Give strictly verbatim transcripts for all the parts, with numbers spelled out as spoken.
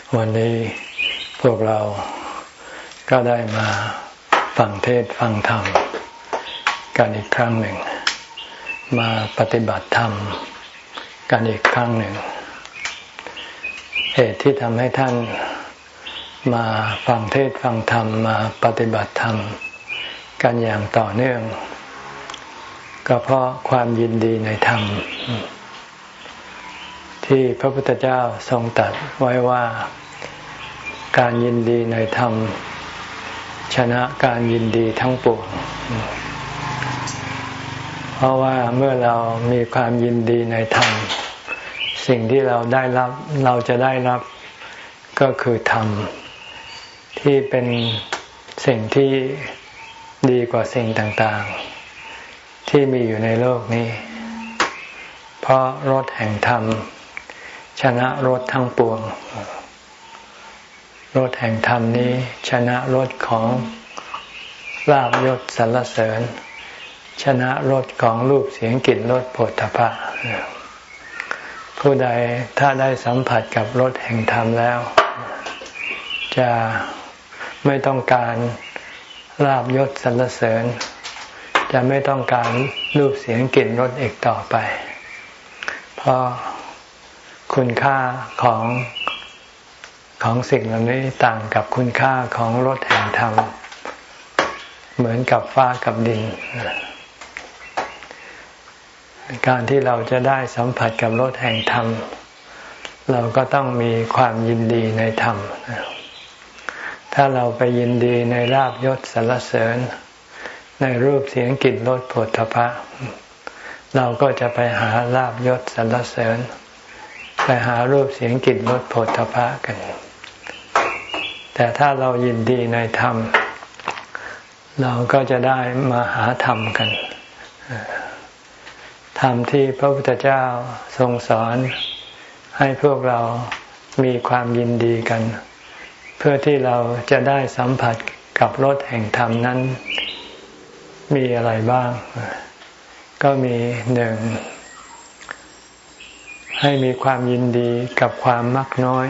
วันนี้พวกเราก็ได้มาฟังเทศน์ฟังธรรมกันอีกครั้งหนึ่งมาปฏิบัติธรรมกันอีกครั้งหนึ่งเหตุที่ทำให้ท่านมาฟังเทศน์ฟังธรรมมาปฏิบัติธรรมกันอย่างต่อเนื่องก็เพราะความยินดีในธรรมที่พระพุทธเจ้าทรงตรัสไว้ว่าการยินดีในธรรมชนะการยินดีทั้งปวงเพราะว่าเมื่อเรามีความยินดีในธรรมสิ่งที่เราได้รับเราจะได้รับก็คือธรรมที่เป็นสิ่งที่ดีกว่าสิ่งต่างๆที่มีอยู่ในโลกนี้เพราะรสแห่งธรรมชนะรสทั้งปวงรสแห่งธรรมนี้ชนะรสของลาภยศสรรเสริญชนะรสของรูปเสียงกลิ่นรสโผฏฐัพพะผู้ใดถ้าได้สัมผัสกับรสแห่งธรรมแล้วจะไม่ต้องการลาภยศสรรเสริญจะไม่ต้องการรูปเสียงกลิ่นรสอีกต่อไปเพราะคุณค่าของของสิ่งเหล่านี้ต่างกับคุณค่าของรสแห่งธรรมเหมือนกับฟ้ากับดินการที่เราจะได้สัมผัสกับรสแห่งธรรมเราก็ต้องมีความยินดีในธรรมถ้าเราไปยินดีในลาภยศสรรเสริญในรูปเสียงกลิ่นรสโผฏฐัพพะเราก็จะไปหาลาภยศสรรเสริญไปหารูปเสียงกลิ่นรสโผฏฐัพพะกันแต่ถ้าเรายินดีในธรรมเราก็จะได้มาหาธรรมกันธรรมที่พระพุทธเจ้าทรงสอนให้พวกเรามีความยินดีกันเพื่อที่เราจะได้สัมผัสกับรสแห่งธรรมนั้นมีอะไรบ้างก็มีหนึ่งให้มีความยินดีกับความมักน้อย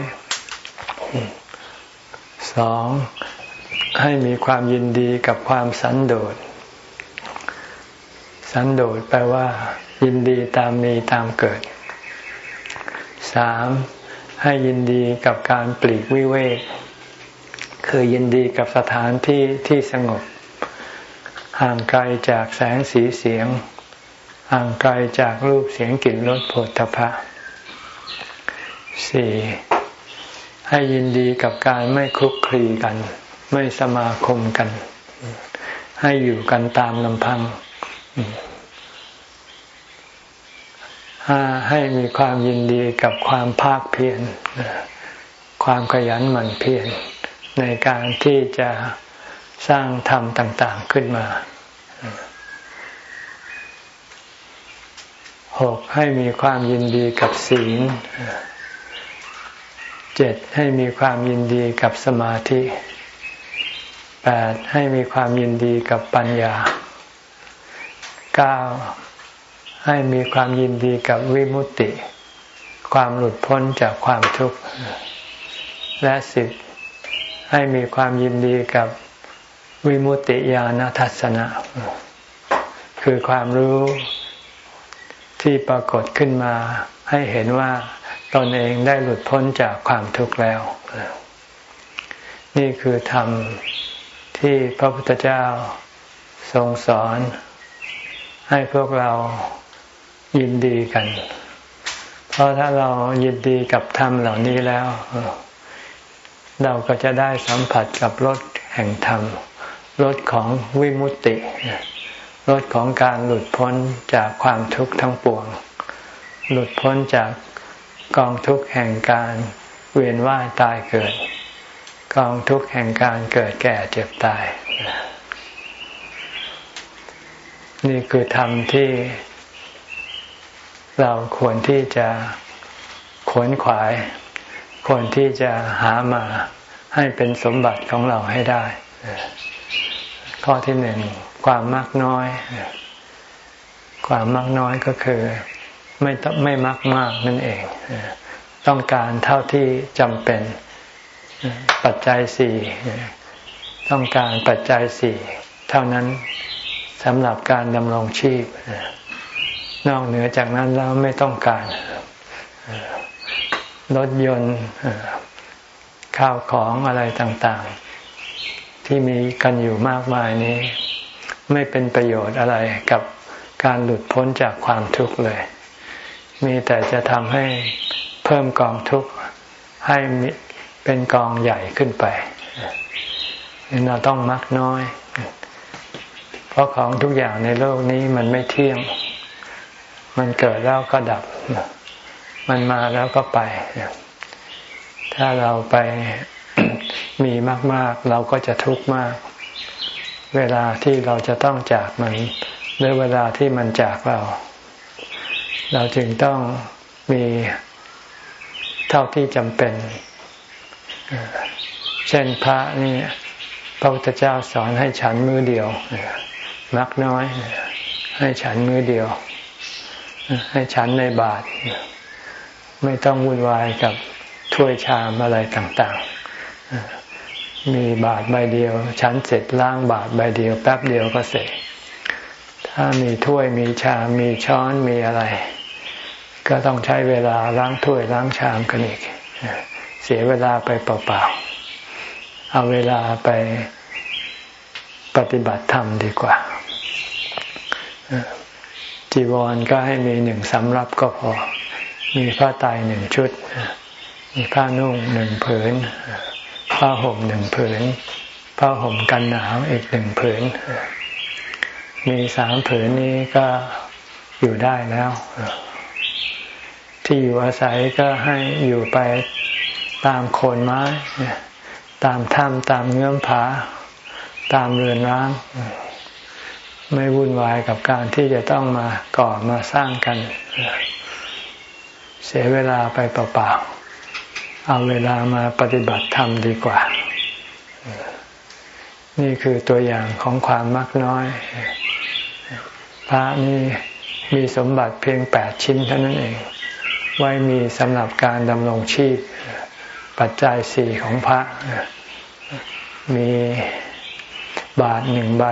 สองให้มีความยินดีกับความสันโดษสันโดษแปลว่ายินดีตามมีตามเกิดสามให้ยินดีกับการปลีกวิเวกคือยินดีกับสถานที่ที่สงบห่างไกลจากแสงสีเสียงห่างไกลจากรูปเสียงกลิ่นรสโผฏฐัพพะสี่ให้ยินดีกับการไม่คลุกคลีกันไม่สมาคมกันให้อยู่กันตามลำพังห้าให้มีความยินดีกับความภาคเพียรความขยันหมั่นเพียรในการที่จะสร้างธรรมต่างๆขึ้นมาหกให้มีความยินดีกับศีลเจ็ดให้มีความยินดีกับสมาธิแปดให้มีความยินดีกับปัญญาเก้าให้มีความยินดีกับวิมุตติความหลุดพ้นจากความทุกข์และสิบให้มีความยินดีกับวิมุตติญาณทัสสนะคือความรู้ที่ปรากฏขึ้นมาให้เห็นว่าตนเองได้หลุดพ้นจากความทุกข์แล้วนี่คือธรรมที่พระพุทธเจ้าทรงสอนให้พวกเรายินดีกันเพราะถ้าเรายินดีกับธรรมเหล่านี้แล้วเราก็จะได้สัมผัสกับรสแห่งธรรมรสของวิมุตติรสของการหลุดพ้นจากความทุกข์ทั้งปวงหลุดพ้นจากกองทุกข์แห่งการเวียนว่ายตายเกิดกองทุกข์แห่งการเกิดแก่เจ็บตายนี่คือธรรมที่เราควรที่จะขวนขวายควรที่จะหามาให้เป็นสมบัติของเราให้ได้ข้อที่หนึ่งความมักน้อยความมักน้อยก็คือไม่ไม่มักมากนั่นเองต้องการเท่าที่จำเป็นปัจจัยสี่ต้องการปัจจัยสี่เท่านั้นสำหรับการดำรงชีพนอกเหนือจากนั้นแล้วไม่ต้องการรถยนต์ข้าวของอะไรต่างๆที่มีกันอยู่มากมายนี้ไม่เป็นประโยชน์อะไรกับการหลุดพ้นจากความทุกข์เลยมีแต่จะทำให้เพิ่มกองทุกข์ให้เป็นกองใหญ่ขึ้นไปเราต้องมักน้อยเพราะของทุกอย่างในโลกนี้มันไม่เที่ยงมันเกิดแล้วก็ดับมันมาแล้วก็ไปถ้าเราไปมีมากๆเราก็จะทุกข์มากเวลาที่เราจะต้องจากมันหรือเวลาที่มันจากเราเราจึงต้องมีเท่าที่จำเป็นเช่นพระนี่พระพุทธเจ้าสอนให้ฉันมื้อเดียวมักน้อยให้ฉันมื้อเดียวให้ฉันในบาตรไม่ต้องวุ่นวายกับถ้วยชามอะไรต่างๆมีบาตรใบเดียวฉันเสร็จล้างบาตรใบเดียวแป๊บเดียวก็เสร็จถ้ามีถ้วยมีชามมีช้อนมีอะไรก็ต้องใช้เวลาล้างถ้วยล้างชามกันอีกเสียเวลาไปเปล่าๆเอาเวลาไปปฏิบัติธรรมดีกว่าจีวรก็ให้มีหนึ่งสำรับก็พอมีผ้าไตรหนึ่งชุดมีผ้านุ่งหนึ่งผืนผ้าห่มหนึ่งผืนผ้าห่มกันหนาวอีกหนึ่งผืนมีสามผืนนี้ก็อยู่ได้แล้วที่อยู่อาศัยก็ให้อยู่ไปตามโคนไม้ตามถ้ำตามเงื่อมผาตามเรือนร้างไม่วุ่นวายกับการที่จะต้องมาก่อมาสร้างกันเสียเวลาไปเปล่าๆเอาเวลามาปฏิบัติธรรมดีกว่านี่คือตัวอย่างของความมักน้อยพระนี่มีสมบัติเพียงแปดชิ้นเท่านั้นเองไว้มีสำหรับการดำรงชีพปัจจัยสี่ของพระมีบาตรหนึ่งใบ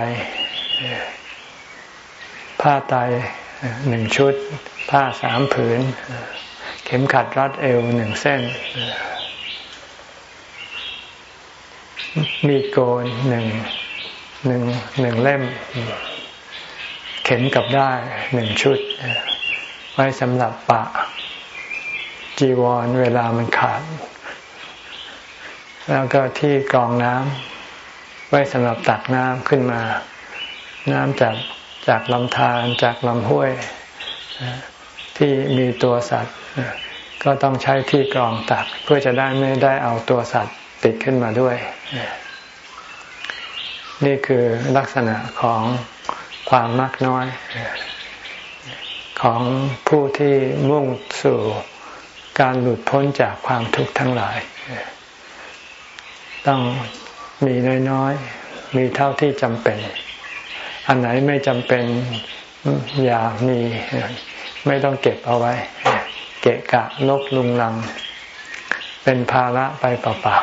ผ้าไตรหนึ่งชุดผ้าสามผืนเข็มขัดรัดเอวหนึ่งเส้นมีดโกนหนึ่งหนึ่งหนึ่งเล่มเข็มกับด้ายหนึ่งชุดไว้สำหรับปะจีวรเวลามันขาดแล้วก็ที่กรองน้ำไว้สำหรับตักน้ำขึ้นมาน้ำจากจากลำธารจากลำห้วยที่มีตัวสัตว์ก็ต้องใช้ที่กรองตักเพื่อจะได้ไม่ได้เอาตัวสัตว์ติดขึ้นมาด้วยนี่คือลักษณะของความมักน้อยของผู้ที่มุ่งสู่การหลุดพ้นจากความทุกข์ทั้งหลายต้องมีน้อยๆมีเท่าที่จำเป็นอันไหนไม่จำเป็นอย่ามีไม่ต้องเก็บเอาไว้เกะกะลกลุงลังเป็นภาระไปเปล่า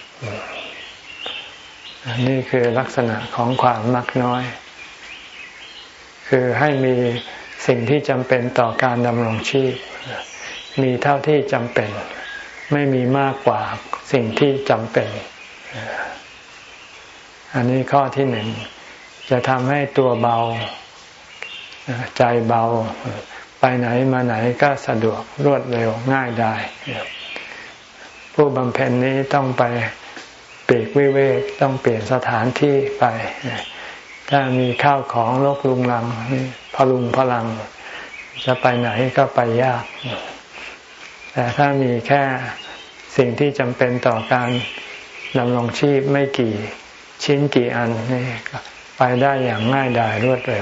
ๆนี่คือลักษณะของความมักน้อยคือให้มีสิ่งที่จำเป็นต่อการดำรงชีพมีเท่าที่จำเป็นไม่มีมากกว่าสิ่งที่จำเป็นอันนี้ข้อที่หนึ่งจะทำให้ตัวเบาใจเบาไปไหนมาไหนก็สะดวกรวดเร็วง่ายได้ผู้บำเพ็ญนี้ต้องไปปลีกวิเวกต้องเปลี่ยนสถานที่ไปถ้ามีข้าวของรกรุงรังพลุงพลังจะไปไหนก็ไปยากแต่ถ้ามีแค่สิ่งที่จำเป็นต่อการดำรงชีพไม่กี่ชิ้นกี่อันนี่ไปได้อย่างง่ายดายรวดเร็ว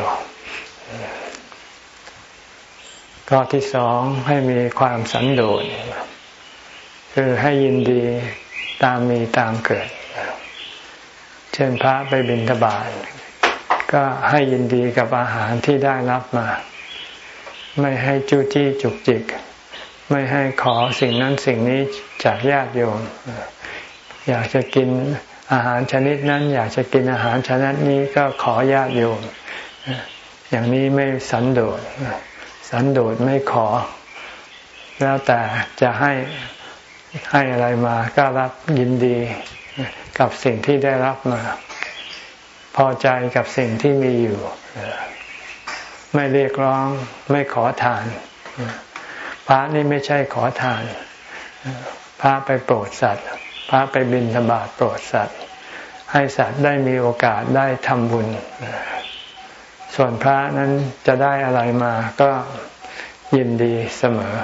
ข้อที่สองให้มีความสันโดษคือให้ยินดีตามมีตามเกิดเช่นพระไปบิณฑบาตก็ให้ยินดีกับอาหารที่ได้รับมาไม่ให้จู้จี้จุกจิกไม่ให้ขอสิ่งนั้นสิ่งนี้จากญาติโยมอยากจะกินอาหารชนิดนั้นอยากจะกินอาหารชนิดนี้ก็ขอญาติโยมอย่างนี้ไม่สันโดษสันโดษไม่ขอแล้วแต่จะให้ให้อะไรมาก็รับยินดีกับสิ่งที่ได้รับมาพอใจกับสิ่งที่มีอยู่ไม่เรียกร้องไม่ขอทานพระนี่ไม่ใช่ขอทานพระไปโปรดสัตว์พระไปบิณฑบาตโปรดสัตว์ให้สัตว์ได้มีโอกาสได้ทำบุญส่วนพระนั้นจะได้อะไรมาก็ยินดีเสมอ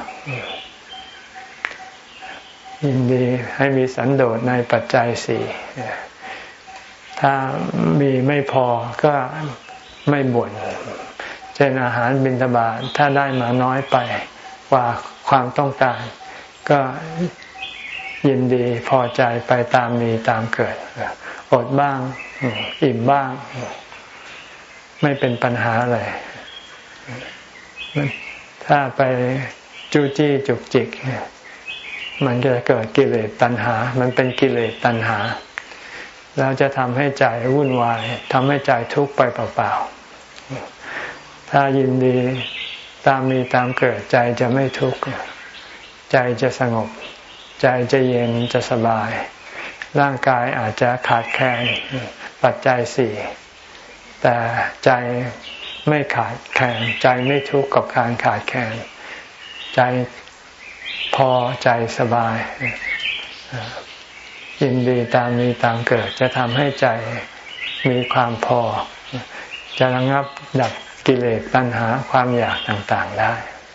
ยินดีให้มีสันโดษในปัจจัยสี่ถ้ามีไม่พอก็ไม่บ่นเช่นอาหารบิณฑบาตถ้าได้มาน้อยไปกว่าความต้องการก็ยินดีพอใจไปตามมีตามเกิดอดบ้างอิ่มบ้างไม่เป็นปัญหาอะไรถ้าไปจู้จี้จุกจิกมันจะเกิดกิเลสตัณหามันเป็นกิเลสตัณหาแล้วจะทำให้ใจวุ่นวายทำให้ใจทุกข์ไปเปล่าๆถ้ายินดีตามมีตามเกิดใจจะไม่ทุกข์ใจจะสงบใจจะเย็นจะสบายร่างกายอาจจะขาดแคลนปัจจัยสี่แต่ใจไม่ขาดแคลนใจไม่ทุกข์กับการขาดแคลนใจพอใจสบายยินดีตามมีตามเกิดจะทำให้ใจมีความพอจะระงับดับกิเลสตัณหาความอยากต่างๆได้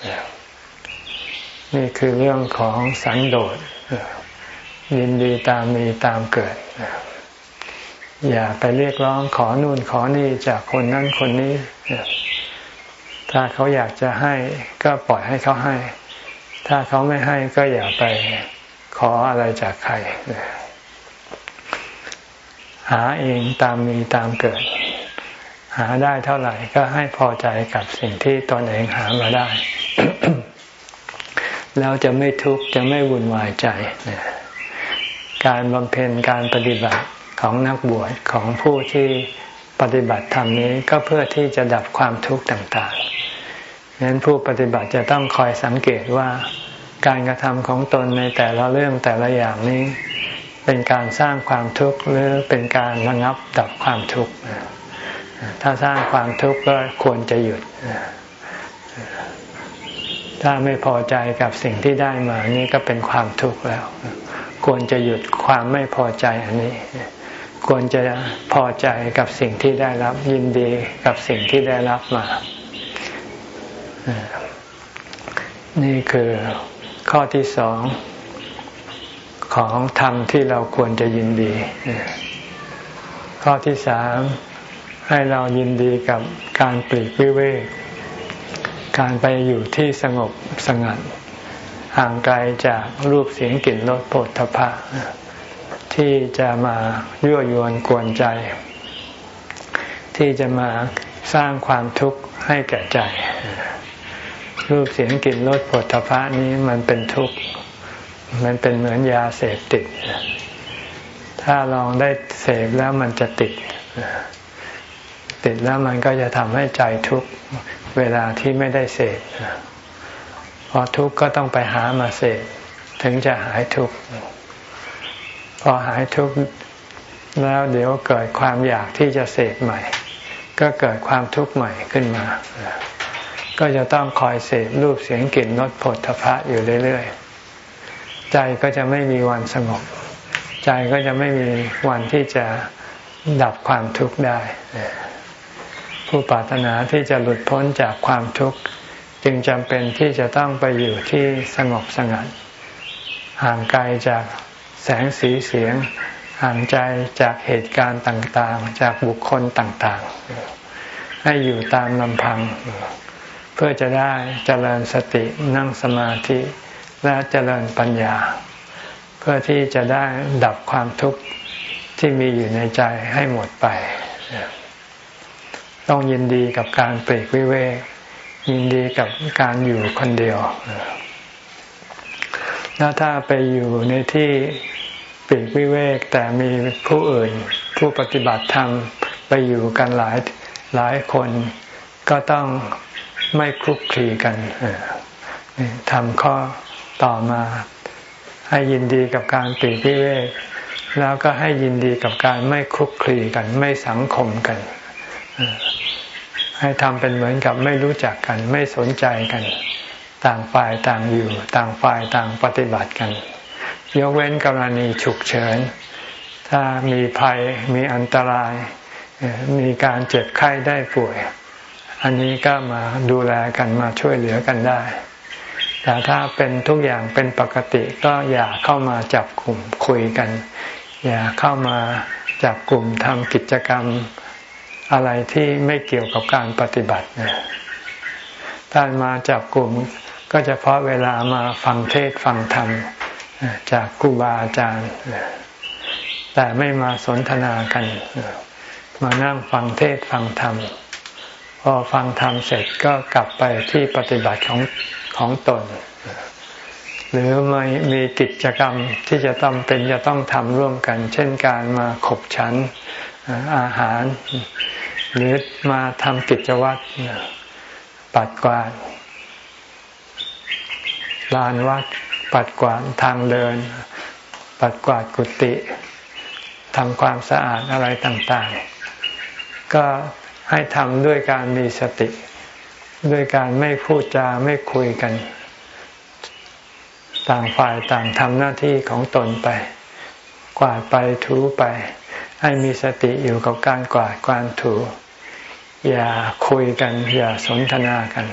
นี่คือเรื่องของสันโดษยินดีตามมีตามเกิดอย่าไปเรียกร้องขอนู่นขอนี่จากคนนั้นคนนี้ถ้าเขาอยากจะให้ก็ปล่อยให้เขาให้ถ้าเขาไม่ให้ก็อย่าไปขออะไรจากใครหาเองตามมีตามเกิดหาได้เท่าไหร่ก็ให้พอใจกับสิ่งที่ตนเองหามาได้ แล้วจะไม่ทุกข์จะไม่วุ่นวายใจการบำเพ็ญการปฏิบัติของนักบวชของผู้ที่ปฏิบัติธรรมนี้ก็เพื่อที่จะดับความทุกข์ต่างๆฉะนั้นผู้ปฏิบัติจะต้องคอยสังเกตว่าการกระทำของตนในแต่ละเรื่องแต่ละอย่างนี้เป็นการสร้างความทุกข์หรือเป็นการระงับดับความทุกข์ถ้าสร้างความทุกข์ก็ควรจะหยุดถ้าไม่พอใจกับสิ่งที่ได้มานี่ก็เป็นความทุกข์แล้วควรจะหยุดความไม่พอใจอันนี้ควรจะพอใจกับสิ่งที่ได้รับยินดีกับสิ่งที่ได้รับมานี่คือข้อที่สองของธรรมที่เราควรจะยินดีข้อที่สามให้เรายินดีกับการปลีกวิเวกการไปอยู่ที่สงบสงัดห่างไกลจากรูปเสียงกลิ่นรสโผฏฐัพพะที่จะมายั่วยวนกวนใจที่จะมาสร้างความทุกข์ให้แก่ใจรูปเสียงกลิ่นรสโผฏฐัพพะนี้มันเป็นทุกข์มันเป็นเหมือนยาเสพติดถ้าลองได้เสพแล้วมันจะติดติดแล้วมันก็จะทำให้ใจทุกข์เวลาที่ไม่ได้เสพพอทุกข์ก็ต้องไปหามาเสพถึงจะหายทุกข์พอหายทุกข์แล้วเดี๋ยวเกิดความอยากที่จะเสพใหม่ก็เกิดความทุกข์ใหม่ขึ้นมาก็จะต้องคอยเสพรูปเสียงกลิ่นรสโผฏฐัพพะอยู่เรื่อยๆใจก็จะไม่มีวันสงบใจก็จะไม่มีวันที่จะดับความทุกข์ได้ผู้ปรารถนาที่จะหลุดพ้นจากความทุกข์จึงจำเป็นที่จะต้องไปอยู่ที่สงบสงัดห่างไกลจากแสงสีเสียงห่างใจจากเหตุการณ์ต่างๆจากบุคคลต่างๆให้อยู่ตามลำพังเพื่อจะได้เจริญสตินั่งสมาธิและเจริญปัญญาเพื่อที่จะได้ดับความทุกข์ที่มีอยู่ในใจให้หมดไปต้องยินดีกับการปลีกวิเวกยินดีกับการอยู่คนเดียวแล้วถ้าไปอยู่ในที่ปลีกวิเวกแต่มีผู้อื่นผู้ปฏิบัติธรรมไปอยู่กันหลายหลายคนก็ต้องไม่คลุกคลีกันทำข้อต่อมาให้ยินดีกับการปลีกวิเวกแล้วก็ให้ยินดีกับการไม่คลุกคลีกันไม่สังคมกันให้ทำเป็นเหมือนกับไม่รู้จักกันไม่สนใจกันต่างฝ่ายต่างอยู่ต่างฝ่ายต่างปฏิบัติกันยกเว้นกรณีฉุกเฉินถ้ามีภัยมีอันตรายมีการเจ็บไข้ได้ป่วยอันนี้ก็มาดูแลกันมาช่วยเหลือกันได้แต่ถ้าเป็นทุกอย่างเป็นปกติก็อย่าเข้ามาจับกลุ่มคุยกันอย่าเข้ามาจับกลุ่มทำกิจกรรมอะไรที่ไม่เกี่ยวกับการปฏิบัตินะถ้ามาจับกลุ่มก็เฉพาะเวลามาฟังเทศน์ฟังธรรมจากครูบาอาจารย์แต่ไม่มาสนทนากันมานั่งฟังเทศน์ฟังธรรมพอฟังธรรมเสร็จก็กลับไปที่ปฏิบัติของของตนหรือไม่มีกิจกรรมที่จะต้องเป็นจะต้องทำร่วมกันเช่นการมาขบฉันอาหารหรือมาทำกิจวัตรปัดกวาดลานวัดปัดกวาดทางเดินปัดกวาดกุฏิทำความสะอาดอะไรต่างๆก็ให้ทำด้วยการมีสติด้วยการไม่พูดจาไม่คุยกันต่างฝ่ายต่างทำหน้าที่ของตนไปกวาดไปถูไปให้มีสติอยู่กับการกวาดการถูอย่าคุยกันอย่าสนทนากัน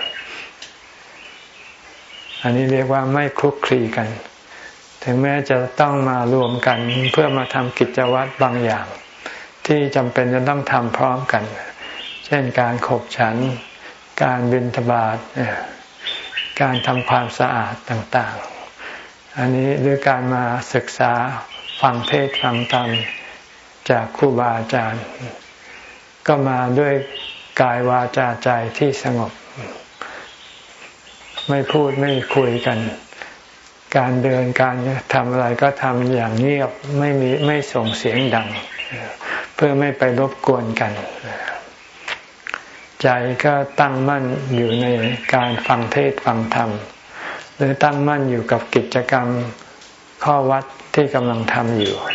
อันนี้เรียกว่าไม่คลุกคลีกันถึงแม้จะต้องมารวมกันเพื่อมาทำกิจวัตรบางอย่างที่จำเป็นจะต้องทำพร้อมกันเช่นการขบฉันการบิณฑบาตการทำความสะอาดต่างๆอันนี้หรือการมาศึกษาฟังเทศน์ฟังธรรมจากครูบาอาจารย์ก็มาด้วยกายวาจาใจที่สงบไม่พูดไม่คุยกันการเดินการทำอะไรก็ทำอย่างเงียบไม่มีไม่ส่งเสียงดังเพื่อไม่ไปรบกวนกันใจก็ตั้งมั่นอยู่ในการฟังเทศน์ฟังธรรมหรือตั้งมั่นอยู่กับกิจกรรมข้อวัดที่กำลังทำอยู่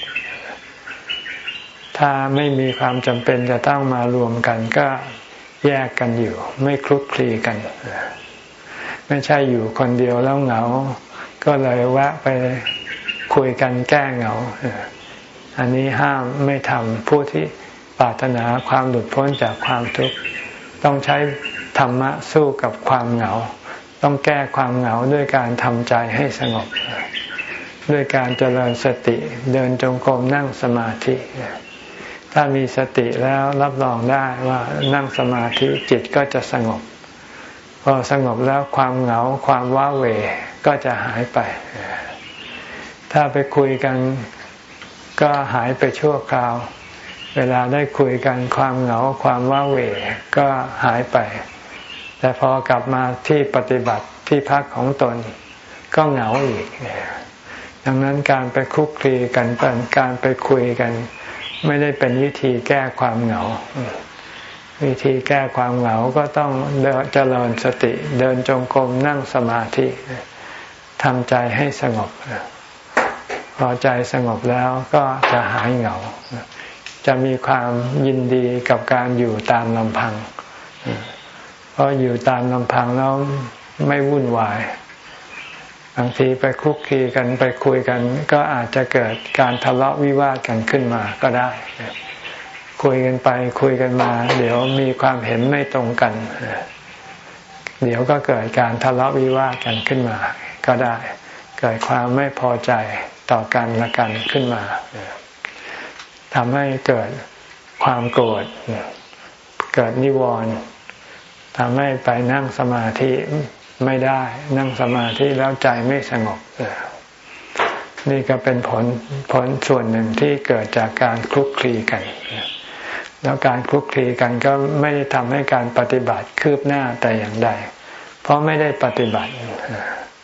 ถ้าไม่มีความจำเป็นจะต้องมารวมกันก็แยกกันอยู่ไม่คลุกคลีกันไม่ใช่อยู่คนเดียวแล้วเหงาก็เลยแวะไปคุยกันแก้เหงาอันนี้ห้ามไม่ทำผู้ที่ปรารถนาความหลุดพ้นจากความทุกข์ต้องใช้ธรรมะสู้กับความเหงาต้องแก้ความเหงาด้วยการทำใจให้สงบด้วยการเจริญสติเดินจงกรมนั่งสมาธิถ้ามีสติแล้วรับรองได้ว่านั่งสมาธิจิตก็จะสงบพอสงบแล้วความเหงาความว้าเหวก็จะหายไปถ้าไปคุยกันก็หายไปชั่วคราวเวลาได้คุยกันความเหงาความว้าเหวก็หายไปแต่พอกลับมาที่ปฏิบัติที่พักของตนก็เหงาอีกดังนั้นการไปคุกคีกันการไปคุยกันไม่ได้เป็นวิธีแก้ความเหงาวิธีแก้ความเหงาก็ต้องเจริญสติเดินจงกรมนั่งสมาธิทำใจให้สงบพอใจสงบแล้วก็จะหายเหงาจะมีความยินดีกับการอยู่ตามลำพังเพราะอยู่ตามลำพังแล้วไม่วุ่นวายบางทีไปคลุกคลีกันไปคุยกันก็อาจจะเกิดการทะเลาะวิวาทกันขึ้นมาก็ได้คุยกันไปคุยกันมาเดี๋ยวมีความเห็นไม่ตรงกันเดี๋ยวก็เกิดการทะเลาะวิวาทกันขึ้นมาก็ได้เกิดความไม่พอใจต่อกันและกันขึ้นมาทำให้เกิดความโกรธเกิดนิวรณ์ทำให้ไปนั่งสมาธิไม่ได้นั่งสมาธิแล้วใจไม่สงบนี่ก็เป็นผลผลส่วนหนึ่งที่เกิดจากการคลุกคลีกันแล้วการคลุกคลีกันก็ไม่ได้ทำให้การปฏิบัติคืบหน้าแต่อย่างใดเพราะไม่ได้ปฏิบัติ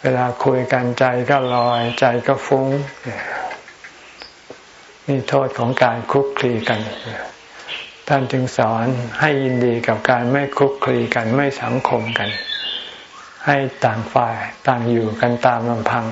เวลาคุยกันใจก็ลอยใจก็ฟุ้งนี่โทษของการคลุกคลีกันท่านจึงสอนให้ยินดีกับการไม่คลุกคลีกันไม่สังคมกันให้ต่างฝ่ายต่างอยู่กันตามลำพัง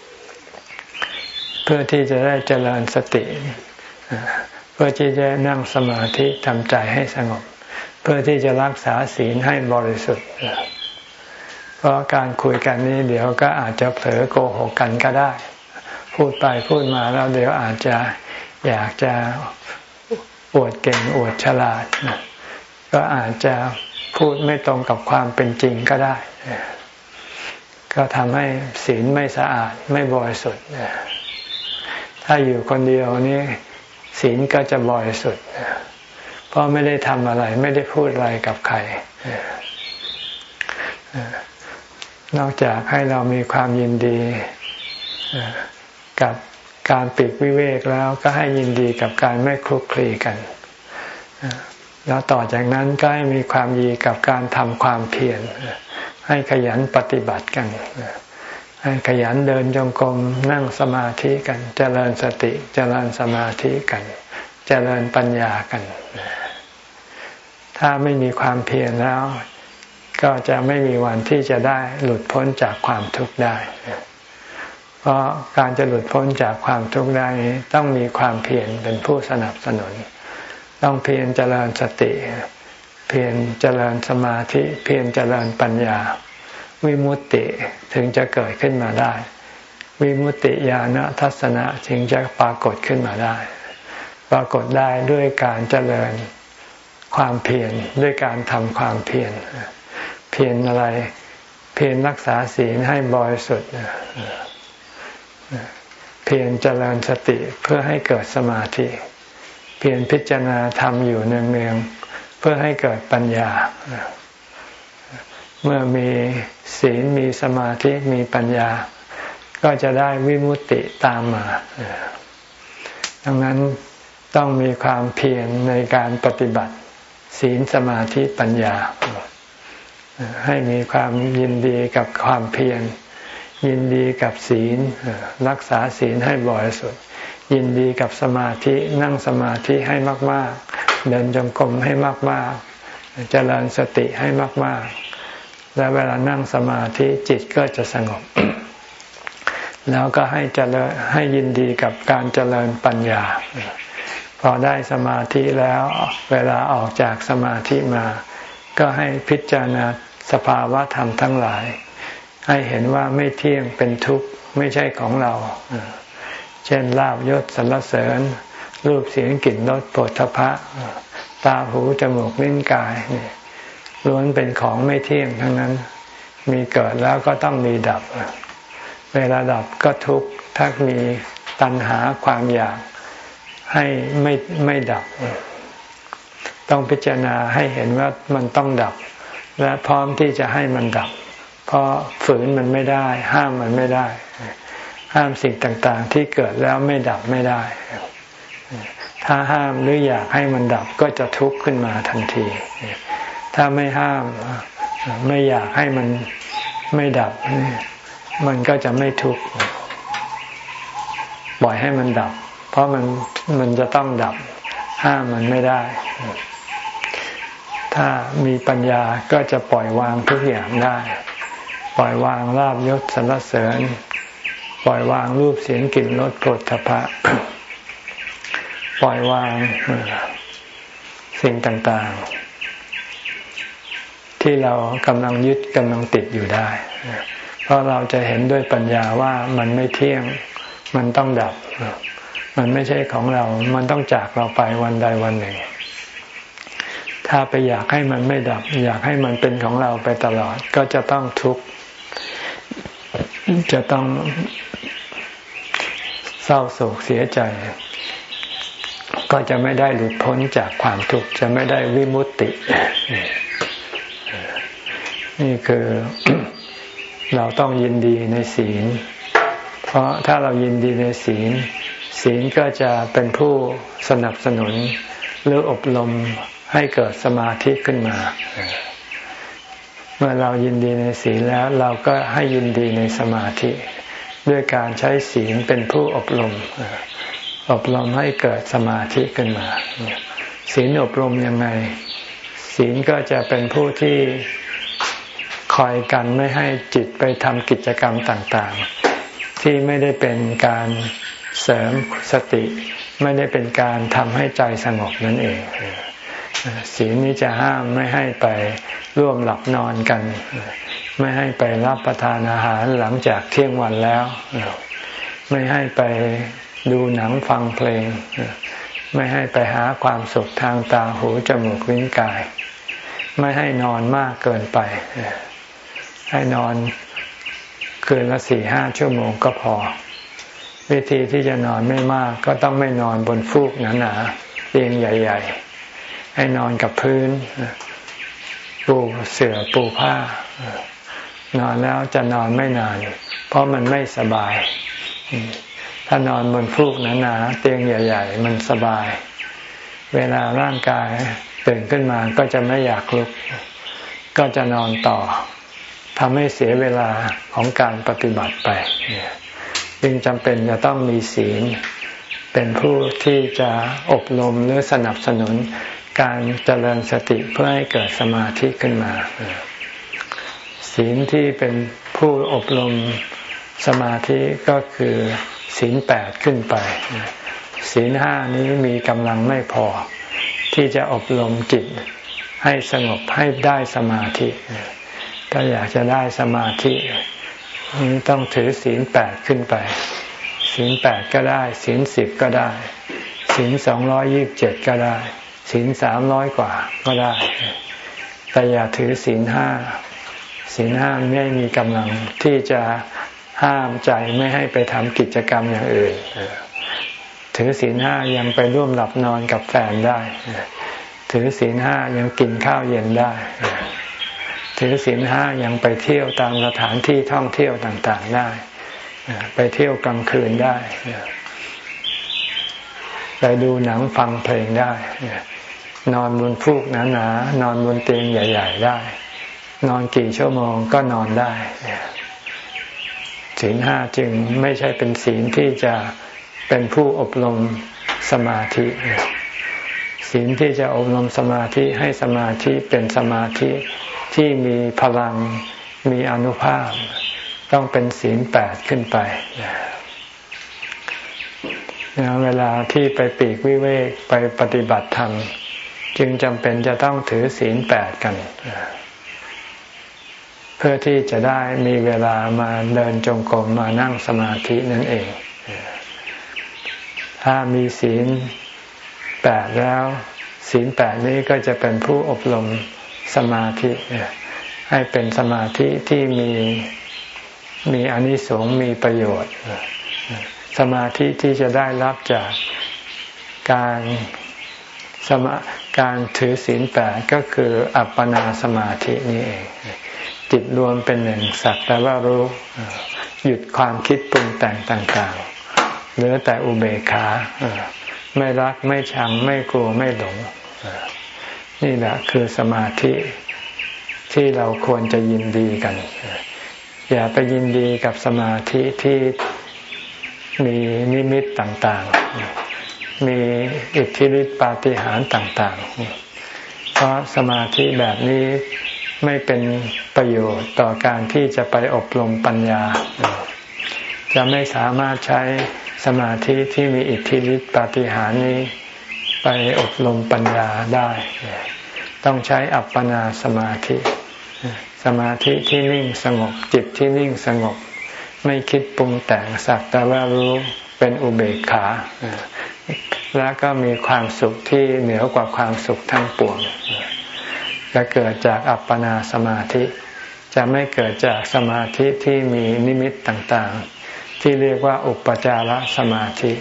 เพื่อที่จะได้เจริญสติเพื่อที่จะนั่งสมาธิทำใจให้สงบเพื่อที่จะรักษาศีลให้บริสุทธิ์เพราะการคุยกันนี้เดี๋ยวก็อาจจะเผลอโกหกกันก็ได้พูดไปพูดมาแล้วเดี๋ยวอาจจะอยากจะอวดเก่งอวดฉลาดก็อาจจะพูดไม่ตรงกับความเป็นจริงก็ได้ก็ทำให้ศีลไม่สะอาดไม่บริสุทธิ์ถ้าอยู่คนเดียวนี่ศีลก็จะบริสุทธิ์เพราะไม่ได้ทำอะไรไม่ได้พูดอะไรกับใครนอกจากให้เรามีความยินดีกับการปลีกวิเวกแล้วก็ให้ยินดีกับการไม่คลุกคลีกันแล้วต่อจากนั้นก็ให้มีความยินดีกับการทำความเพียรให้ขยันปฏิบัติกันให้ขยันเดินจงกรมนั่งสมาธิกันเจริญสติเจริญสมาธิกันเจริญปัญญากันถ้าไม่มีความเพียรแล้วก็จะไม่มีวันที่จะได้หลุดพ้นจากความทุกข์ได้เพราะการจะหลุดพ้นจากความทุกข์ได้ต้องมีความเพียรเป็นผู้สนับสนุนต้องเพียรเจริญสติเพียรเจริญสมาธิเพียรเจริญปัญญาวิมุตติถึงจะเกิดขึ้นมาได้วิมุตติญาณทัศนะถึงจะปรากฏขึ้นมาได้ปรากฏได้ด้วยการเจริญความเพียรด้วยการทำความเพียรเพียรอะไรเพียรรักษาศีลให้บริสุทธิ์เพียรเจริญสติเพื่อให้เกิดสมาธิเพียรพิจารณาธรรมอยู่เนืองๆเพื่อให้เกิดปัญญาเมื่อมีศีลมีสมาธิมีปัญญาก็จะได้วิมุตติตามมาดังนั้นต้องมีความเพียรในการปฏิบัติศีลสมาธิปัญญาให้มีความยินดีกับความเพียรยินดีกับศีลรักษาศีลให้บริสุทธิ์ยินดีกับสมาธินั่งสมาธิให้มากๆเดินจงกรมให้มากๆเจริญสติให้มากๆและเวลานั่งสมาธิจิตก็จะสงบ แล้วก็ให้เจริญให้ยินดีกับการเจริญปัญญาพอได้สมาธิแล้วเวลาออกจากสมาธิมาก็ให้พิจารณาสภาวะธรรมทั้งหลายให้เห็นว่าไม่เที่ยงเป็นทุกข์ไม่ใช่ของเราเช่นลาภยศสรรเสริญรูปเสียงกลิ่นรสโผฏฐัพพะตาหูจมูกลิ้นกายล้วนเป็นของไม่เที่ยงทั้งนั้นมีเกิดแล้วก็ต้องมีดับเวลาดับก็ทุกข์ถ้ามีตัณหาความอยากให้ไม่ไม่ดับต้องพิจารณาให้เห็นว่ามันต้องดับและพร้อมที่จะให้มันดับเพราะฝืนมันไม่ได้ห้ามมันไม่ได้ห้ามสิ่งต่างๆที่เกิดแล้วไม่ดับไม่ได้ถ้าห้ามหรืออยากให้มันดับก็จะทุกข์ขึ้นมาทันทีถ้าไม่ห้ามไม่อยากให้มันไม่ดับมันก็จะไม่ทุกข์ปล่อยให้มันดับเพราะมันมันจะต้องดับห้ามมันไม่ได้ถ้ามีปัญญาก็จะปล่อยวางทุกอย่างได้ปล่อยวางลาภยศสรรเสริญปล่อยวางรูปเสียงกลิ่นรสโผฏฐัพพะปล่อยวางสิ่งต่างๆที่เรากำลังยึดกำลังติดอยู่ได้เพราะเราจะเห็นด้วยปัญญาว่ามันไม่เที่ยงมันต้องดับมันไม่ใช่ของเรามันต้องจากเราไปวันใดวันหนึ่งถ้าไปอยากให้มันไม่ดับอยากให้มันเป็นของเราไปตลอดก็จะต้องทุกข์จะต้องเศร้าโศกเสียใจก็จะไม่ได้หลุดพ้นจากความทุกข์จะไม่ได้วิมุตตินี่คือเราต้องยินดีในศีลเพราะถ้าเรายินดีในศีลศีลก็จะเป็นผู้สนับสนุนหรืออบรมให้เกิดสมาธิขึ้นมามื่อเรายินดีในศีลแล้วเราก็ให้ยินดีในสมาธิด้วยการใช้ศีลเป็นผู้อบรมอบรมให้เกิดสมาธิขึ้นมาศีลอบรมยังไงศีลก็จะเป็นผู้ที่คอยกันไม่ให้จิตไปทำกิจกรรมต่างๆที่ไม่ได้เป็นการเสริมสติไม่ได้เป็นการทำให้ใจสงบนั่นเองศีลนี้จะห้ามไม่ให้ไปร่วมหลับนอนกันไม่ให้ไปรับประทานอาหารหลังจากเที่ยงวันแล้วไม่ให้ไปดูหนังฟังเพลงไม่ให้ไปหาความสุขทางตาหูจมูกลิ้นกายไม่ให้นอนมากเกินไปให้นอนคืนละสี่ห้าชั่วโมงก็พอวิธีที่จะนอนไม่มากก็ต้องไม่นอนบนฟูกหนาๆเตียงใหญ่ๆให้นอนกับพื้นปูเสื่อปูผ้านอนแล้วจะนอนไม่นานเพราะมันไม่สบายถ้านอนบนฟูกหนาๆเตียงใหญ่ๆมันสบายเวลาร่างกายตื่นขึ้นมาก็จะไม่อยากลุกก็จะนอนต่อทำให้เสียเวลาของการปฏิบัติไปจึงจำเป็นจะต้องมีศีลเป็นผู้ที่จะอบรมหรือสนับสนุนการเจริญสติเพื่อให้เกิดสมาธิขึ้นมาศีลที่เป็นผู้อบรมสมาธิก็คือศีลแปดขึ้นไปศีลห้านี้มีกำลังไม่พอที่จะอบรมจิตให้สงบให้ได้สมาธิถ้าอยากจะได้สมาธิต้องถือศีลแปดขึ้นไปศีลแปดก็ได้ศีลสิบก็ได้ศีลสองร้อยยี่สิบเจ็ดก็ได้ศีลสามร้อยกว่าก็ได้แต่อย่าถือศีลห้าศีลห้าไม่มีกำลังที่จะห้ามใจไม่ให้ไปทำกิจกรรมอย่างอื่นถือศีลห้ายังไปร่วมหลับนอนกับแฟนได้ถือศีลห้ายังกินข้าวเย็นได้ถือศีลห้ายังไปเที่ยวตามสถานที่ท่องเที่ยวต่างๆได้ไปเที่ยวกลางคืนได้ไปดูหนังฟังเพลงได้นอนบนฟูกหนาๆนอนบนเตียงใหญ่ๆได้นอนกี่ชั่วโมงก็นอนได้ศีลห้าจึงไม่ใช่เป็นศีลที่จะเป็นผู้อบรมสมาธิศีลที่จะอบรมสมาธิให้สมาธิเป็นสมาธิที่มีพลังมีอานุภาพต้องเป็นศีลแปดขึ้นไปเวลาที่ไปปีกวิเวกไปปฏิบัติธรรมจึงจำเป็นจะต้องถือศีลแปดกันเพื่อที่จะได้มีเวลามาเดินจงกรมมานั่งสมาธินั่นเองถ้ามีศีลแปดแล้วศีลแปดนี้ก็จะเป็นผู้อบรมสมาธิให้เป็นสมาธิที่มีมีอานิสงส์มีประโยชน์สมาธิที่จะได้รับจากการสมาการถือศีลแปดก็คืออัปปนาสมาธินี่เองจิตรวมเป็นหนึ่งสักแต่ว่ารู้หยุดความคิดปรุงแต่งต่างๆเหลือแต่อุเบกขาไม่รักไม่ชังไม่กลัวไม่หลงนี่แหละคือสมาธิที่เราควรจะยินดีกันอย่าไปยินดีกับสมาธิที่มีนิมิตต่างๆมีอิทธิฤทธิปาฏิหาริย์ต่างๆเพราะสมาธิแบบนี้ไม่เป็นประโยชน์ต่อการที่จะไปอบรมปัญญาจะไม่สามารถใช้สมาธิที่มีอิทธิฤทธิปาฏิหาริย์นี้ไปอบรมปัญญาได้ต้องใช้อัปปนาสมาธิสมาธิที่นิ่งสงบจิตที่นิ่งสงบไม่คิดปรุงแต่งสักแต่ว่ารู้เป็นอุเบกขาแล้วก็มีความสุขที่เหนือกว่าความสุขทั้งปวงจะเกิดจากอัปปนาสมาธิจะไม่เกิดจากสมาธิที่มีนิมิตต่างๆที่เรียกว่าอุปจารสมาธิ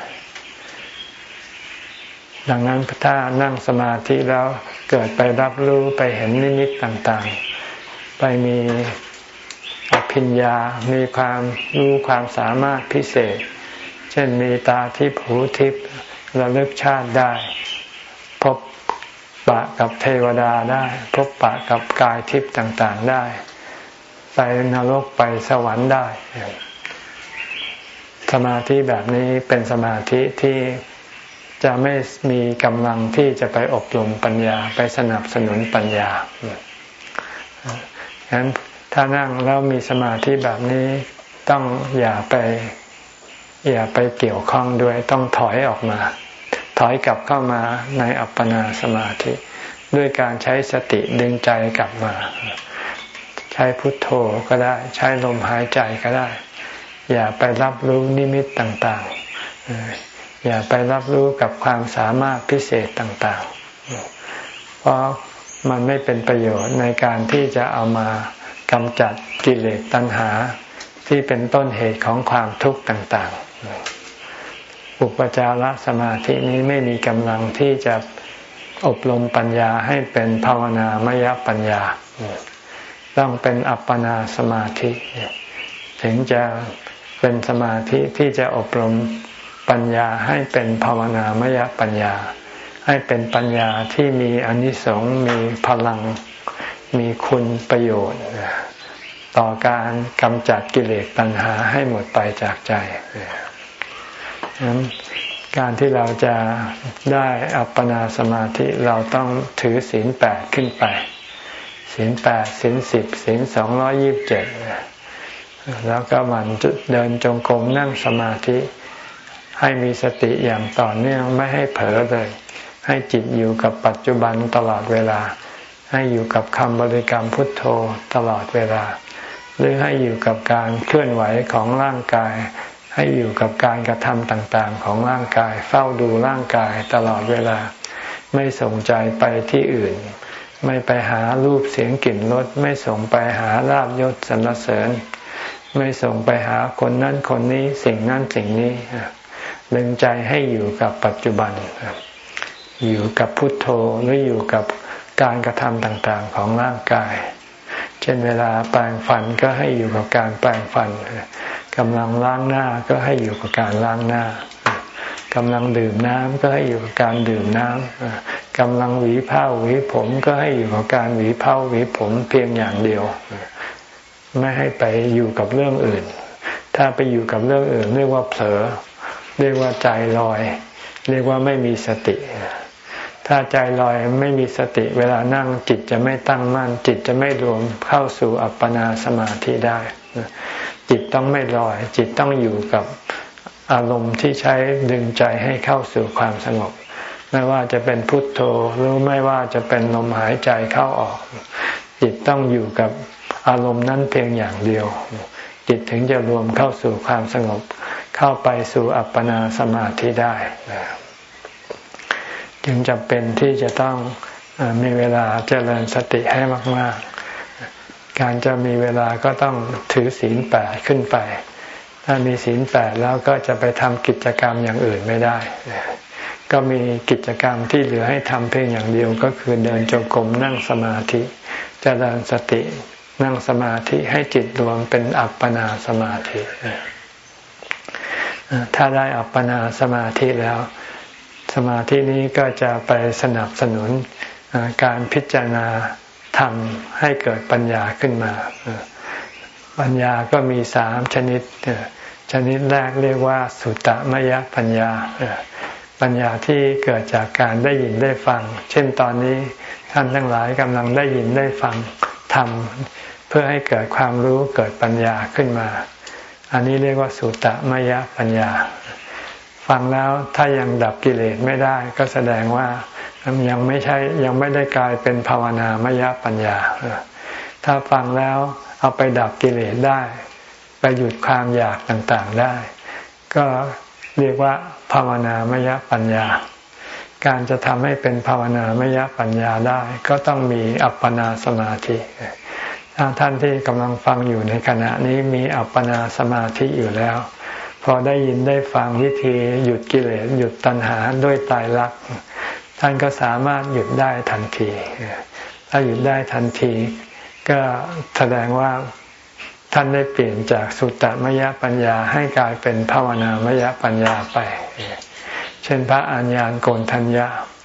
ดังนั้นถ้านั่งสมาธิแล้วเกิดไปรับรู้ไปเห็นนิมิตต่างๆไปมีอภิญญามีความรู้ความสามารถพิเศษเช่นมีตาทิพย์หูทิพย์ระลึกชาติได้พบปะกับเทวดาได้พบปะกับกายทิพย์ต่างๆได้ไปนรกไปสวรรค์ได้สมาธิแบบนี้เป็นสมาธิที่จะไม่มีกำลังที่จะไปอบรมปัญญาไปสนับสนุนปัญญาฉะนั้นถ้านั่งแล้วมีสมาธิแบบนี้ต้องอย่าไปอย่าไปเกี่ยวข้องด้วยต้องถอยออกมาถอยกลับเข้ามาในอัปปนาสมาธิด้วยการใช้สติดึงใจกลับมาใช้พุทโธก็ได้ใช้ลมหายใจก็ได้อย่าไปรับรู้นิมิตต่างๆอย่าไปรับรู้กับความสามารถพิเศษต่างๆเพราะมันไม่เป็นประโยชน์ในการที่จะเอามากำจัดกิเลสตัณหาที่เป็นต้นเหตุของความทุกข์ต่างๆอุปจารสมาธินี้ไม่มีกำลังที่จะอบรมปัญญาให้เป็นภาวนามยปัญญาต้องเป็นอัปปนาสมาธิถึงจะเป็นสมาธิที่จะอบรมปัญญาให้เป็นภาวนามยปัญญาให้เป็นปัญญาที่มีอานิสงส์มีพลังมีคุณประโยชน์ต่อการกำจัดกิเลสตัณหาให้หมดไปจากใจฉะนั้นการที่เราจะได้อัปปนาสมาธิเราต้องถือศีลแปดขึ้นไปศีลแปดศีลสิบศีลสองร้อยยี่สิบเจ็ดแล้วก็มันเดินจงกรมนั่งสมาธิให้มีสติอย่างต่อเนื่องไม่ให้เผลอเลยให้จิตอยู่กับปัจจุบันตลอดเวลาให้อยู่กับคำบริกรรมพุทโธตลอดเวลาหรือให้อยู่กับการเคลื่อนไหวของร่างกายให้อยู่กับการกระทำต่างๆของร่างกายเฝ้าดูร่างกายตลอดเวลาไม่ส่งใจไปที่อื่นไม่ไปหารูปเสียงกลิ่นรสไม่ส่งไปหาลาภยศสรรเสริญไม่ส่งไปหาคนนั้นคนนี้สิ่งนั้นสิ่งนี้ดึงใจให้อยู่กับปัจจุบันอยู่กับพุทโธหรืออยู่กับการกระทำต่างๆของร่างกายเช่นเวลาแปรงฟันก็ให้อยู่กับการแปรงฟันกำลังล้างหน้าก็ให้อยู่กับการล้างหน้ากำลังดื่มน้ำก็ให้อยู่กับการดื่มน้ำกำลังหวีผ้าหวีผมก็ให้อยู่กับการหวีผ้าหวีผมเพียงอย่างเดียวไม่ให้ไปอยู่กับเรื่องอื่นถ้าไปอยู่กับเรื่องอื่นเรียกว่าเผลอเรียกว่าใจลอยเรียกว่าไม่มีสติถ้าใจลอยไม่มีสติเวลานั่งจิตจะไม่ตั้งมั่นจิตจะไม่รวมเข้าสู่อัปปนาสมาธิได้จิตต้องไม่ลอยจิตต้องอยู่กับอารมณ์ที่ใช้ดึงใจให้เข้าสู่ความสงบไม่ว่าจะเป็นพุทโธหรือไม่ว่าจะเป็นลมหายใจเข้าออกจิตต้องอยู่กับอารมณ์นั้นเพียงอย่างเดียวจิตถึงจะรวมเข้าสู่ความสงบเข้าไปสู่อัปปนาสมาธิได้จึงจำเป็นที่จะต้องมีเวลาเจริญสติให้มากๆการจะมีเวลาก็ต้องถือศีลแปดขึ้นไปถ้ามีศีลแปดแล้วก็จะไปทำกิจกรรมอย่างอื่นไม่ได้ก็มีกิจกรรมที่เหลือให้ทำเพียงอย่างเดียวก็คือเดินจงกรมนั่งสมาธิเจริญสตินั่งสมาธิให้จิตรวมเป็นอัปปนาสมาธิถ้าได้อัปปนาสมาธิแล้วสมาธินี้ก็จะไปสนับสนุนการพิจารณาธรรมให้เกิดปัญญาขึ้นมาปัญญาก็มีสามชนิดชนิดแรกเรียกว่าสุตตมยปัญญาปัญญาที่เกิดจากการได้ยินได้ฟังเช่นตอนนี้ท่านทั้งหลายกำลังได้ยินได้ฟังธรรมเพื่อให้เกิดความรู้เกิดปัญญาขึ้นมาอันนี้เรียกว่าสุตตมยปัญญาฟังแล้วถ้ายังดับกิเลสไม่ได้ก็แสดงว่ายังไม่ใช่ยังไม่ได้กลายเป็นภาวนามยปัญญาถ้าฟังแล้วเอาไปดับกิเลสได้ไปหยุดความอยากต่างๆได้ก็เรียกว่าภาวนามยปัญญาการจะทำให้เป็นภาวนามยปัญญาได้ก็ต้องมีอัปปนาสมาธิถ้าท่านที่กำลังฟังอยู่ในขณะนี้มีอัปปนาสมาธิอยู่แล้วพอได้ยินได้ฟังวิธีหยุดกิเลสหยุดตัณหาด้วยไตรลักษณ์ท่านก็สามารถหยุดได้ทันทีถ้าหยุดได้ทันทีก็แสดงว่าท่านได้เปลี่ยนจากสุตตมยปัญญาให้กลายเป็นภาวนามยปัญญาไปเช่นพระอัญญาณโกณฑัญญะ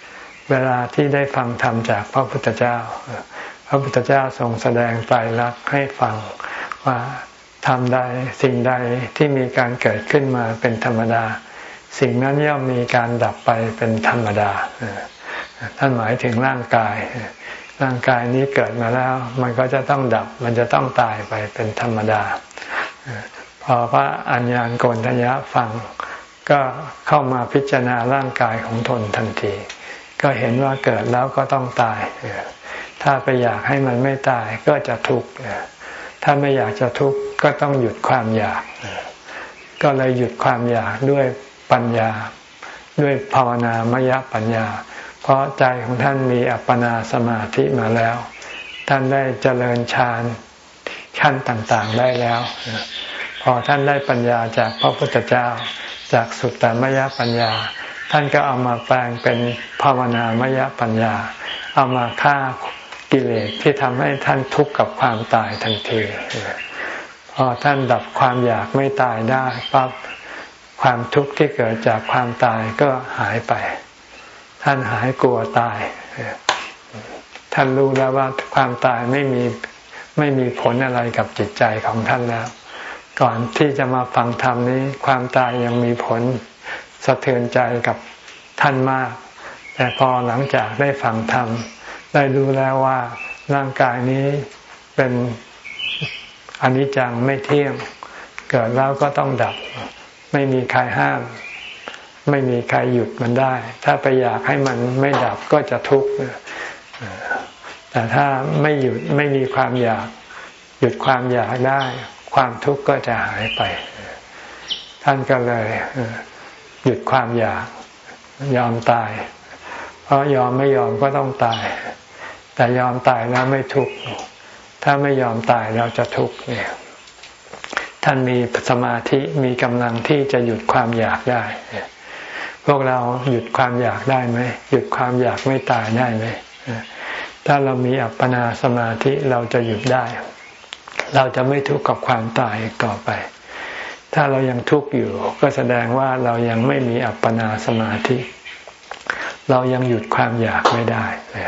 เวลาที่ได้ฟังธรรมจากพระพุทธเจ้าพระพุทธเจ้าทรงแสดงไตรลักษณ์ให้ฟังว่าธรรมใดสิ่งใดที่มีการเกิดขึ้นมาเป็นธรรมดาสิ่งนั้นย่อมมีการดับไปเป็นธรรมดาท่านหมายถึงร่างกายร่างกายนี้เกิดมาแล้วมันก็จะต้องดับมันจะต้องตายไปเป็นธรรมดาพอพระอัญญาณโกณฑัญญะฟังก็เข้ามาพิจารณาร่างกายของตนทันทีก็เห็นว่าเกิดแล้วก็ต้องตายถ้าไปอยากให้มันไม่ตายก็จะทุกข์ถ้าไม่อยากจะทุกข์ก็ต้องหยุดความอยากก็เลยหยุดความอยากด้วยปัญญาด้วยภาวนามยปัญญาเพราะใจของท่านมีอัปปนาสมาธิมาแล้วท่านได้เจริญฌานขั้นต่างๆได้แล้วพอท่านได้ปัญญาจากพระพุทธเจ้าจากสุตตมยปัญญาท่านก็เอามาแปลงเป็นภาวนามยปัญญาเอามาฆ่ากิเลสที่ทำให้ท่านทุกข์กับความตายทันทีพอท่านดับความอยากไม่ตายได้ปั๊บความทุกข์ที่เกิดจากความตายก็หายไปท่านหายกลัวตายท่านรู้แล้วว่าความตายไม่มีไม่มีผลอะไรกับจิตใจของท่านแล้วก่อนที่จะมาฟังธรรมนี้ความตายยังมีผลสะเทือนใจกับท่านมากแต่พอหลังจากได้ฟังธรรมได้รู้แล้วว่าร่างกายนี้เป็นอนิจจังไม่เที่ยงเกิดแล้วก็ต้องดับไม่มีใครห้ามไม่มีใครหยุดมันได้ถ้าไปอยากให้มันไม่ดับก็จะทุกข์แต่ถ้าไม่หยุดไม่มีความอยากหยุดความอยากได้ความทุกข์ก็จะหายไปท่านก็เลยหยุดความอยากยอมตายเพราะยอมไม่ยอมก็ต้องตายแต่ยอมตายแล้วไม่ทุกข์ถ้าไม่ยอมตายเราจะทุกข์เนี่ยท่านมีสมาธิมีกำลังที่จะหยุดความอยากได้พวกเราหยุดความอยากได้ไหมหยุดความอยากไม่ตายได้ไหมถ้าเรามีอัปปนาสมาธิเราจะหยุดได้เราจะไม่ทุกข์กับความตายต่อไปถ้าเรายังทุกข์อยู่ก็แสดงว่าเรายังไม่มีอัปปนาสมาธิเรายังหยุดความอยากไม่ได้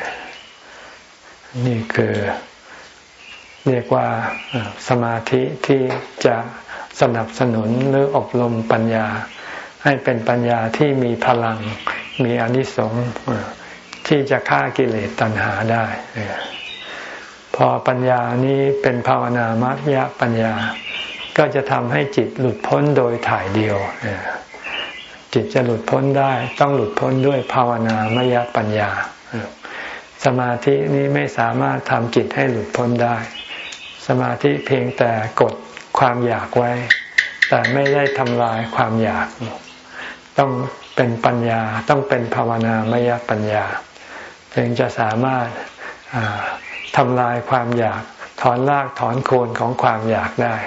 นี่คือเรียกว่าสมาธิที่จะสนับสนุนหรืออบรมปัญญาให้เป็นปัญญาที่มีพลังมีอานิสงส์ที่จะฆ่ากิเลสตัณหาได้พอปัญญานี้เป็นภาวนามยปัญญาก็จะทำให้จิตหลุดพ้นโดยถ่ายเดียวจิตจะหลุดพ้นได้ต้องหลุดพ้นด้วยภาวนามยปัญญาสมาธินี้ไม่สามารถทำจิตให้หลุดพ้นได้สมาธิเพียงแต่กดความอยากไว้แต่ไม่ได้ทำลายความอยากต้องเป็นปัญญาต้องเป็นภาวนามยปัญญาถึงจะสามารถทำลายความอยากถอนรากถอนโคนของความอยากได้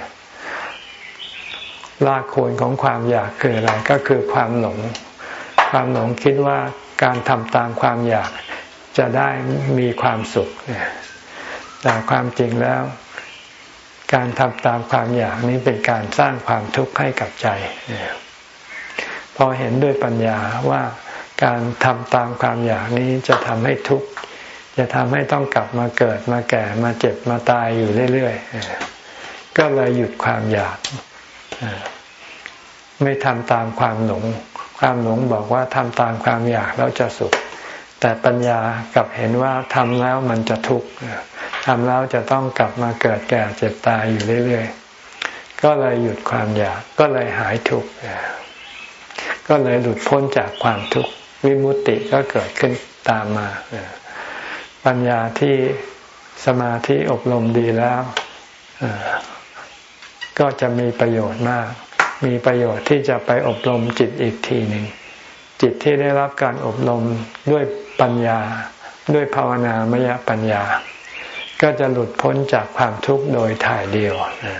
รากโคนของความอยากคืออะไรก็คือความหลงความหลงคิดว่าการทำตามความอยากจะได้มีความสุขแต่ความจริงแล้วการทำตามความอยากนี้เป็นการสร้างความทุกข์ให้กับใจพอเห็นด้วยปัญญาว่าการทำตามความอยากนี้จะทำให้ทุกข์จะทำให้ต้องกลับมาเกิดมาแก่มาเจ็บมาตายอยู่เรื่อยๆก็เลยหยุดความอยากไม่ทำตามความหลงความหลงบอกว่าทำตามความอยากแล้วจะสุขแต่ปัญญากลับเห็นว่าทำแล้วมันจะทุกข์ทำแล้วจะต้องกลับมาเกิดแก่เจ็บตายอยู่เรื่อยๆก็เลยหยุดความอยากก็เลยหายทุกข์ก็เลยหลุดพ้นจากความทุกข์วิมุตติก็เกิดขึ้นตามมาปัญญาที่สมาธิอบรมดีแล้วก็จะมีประโยชน์มากมีประโยชน์ที่จะไปอบรมจิตอีกทีหนึ่งจิตที่ได้รับการอบรมด้วยปัญญาด้วยภาวนามยปัญญาก็จะหลุดพ้นจากความทุกข์โดยถ่ายเดียว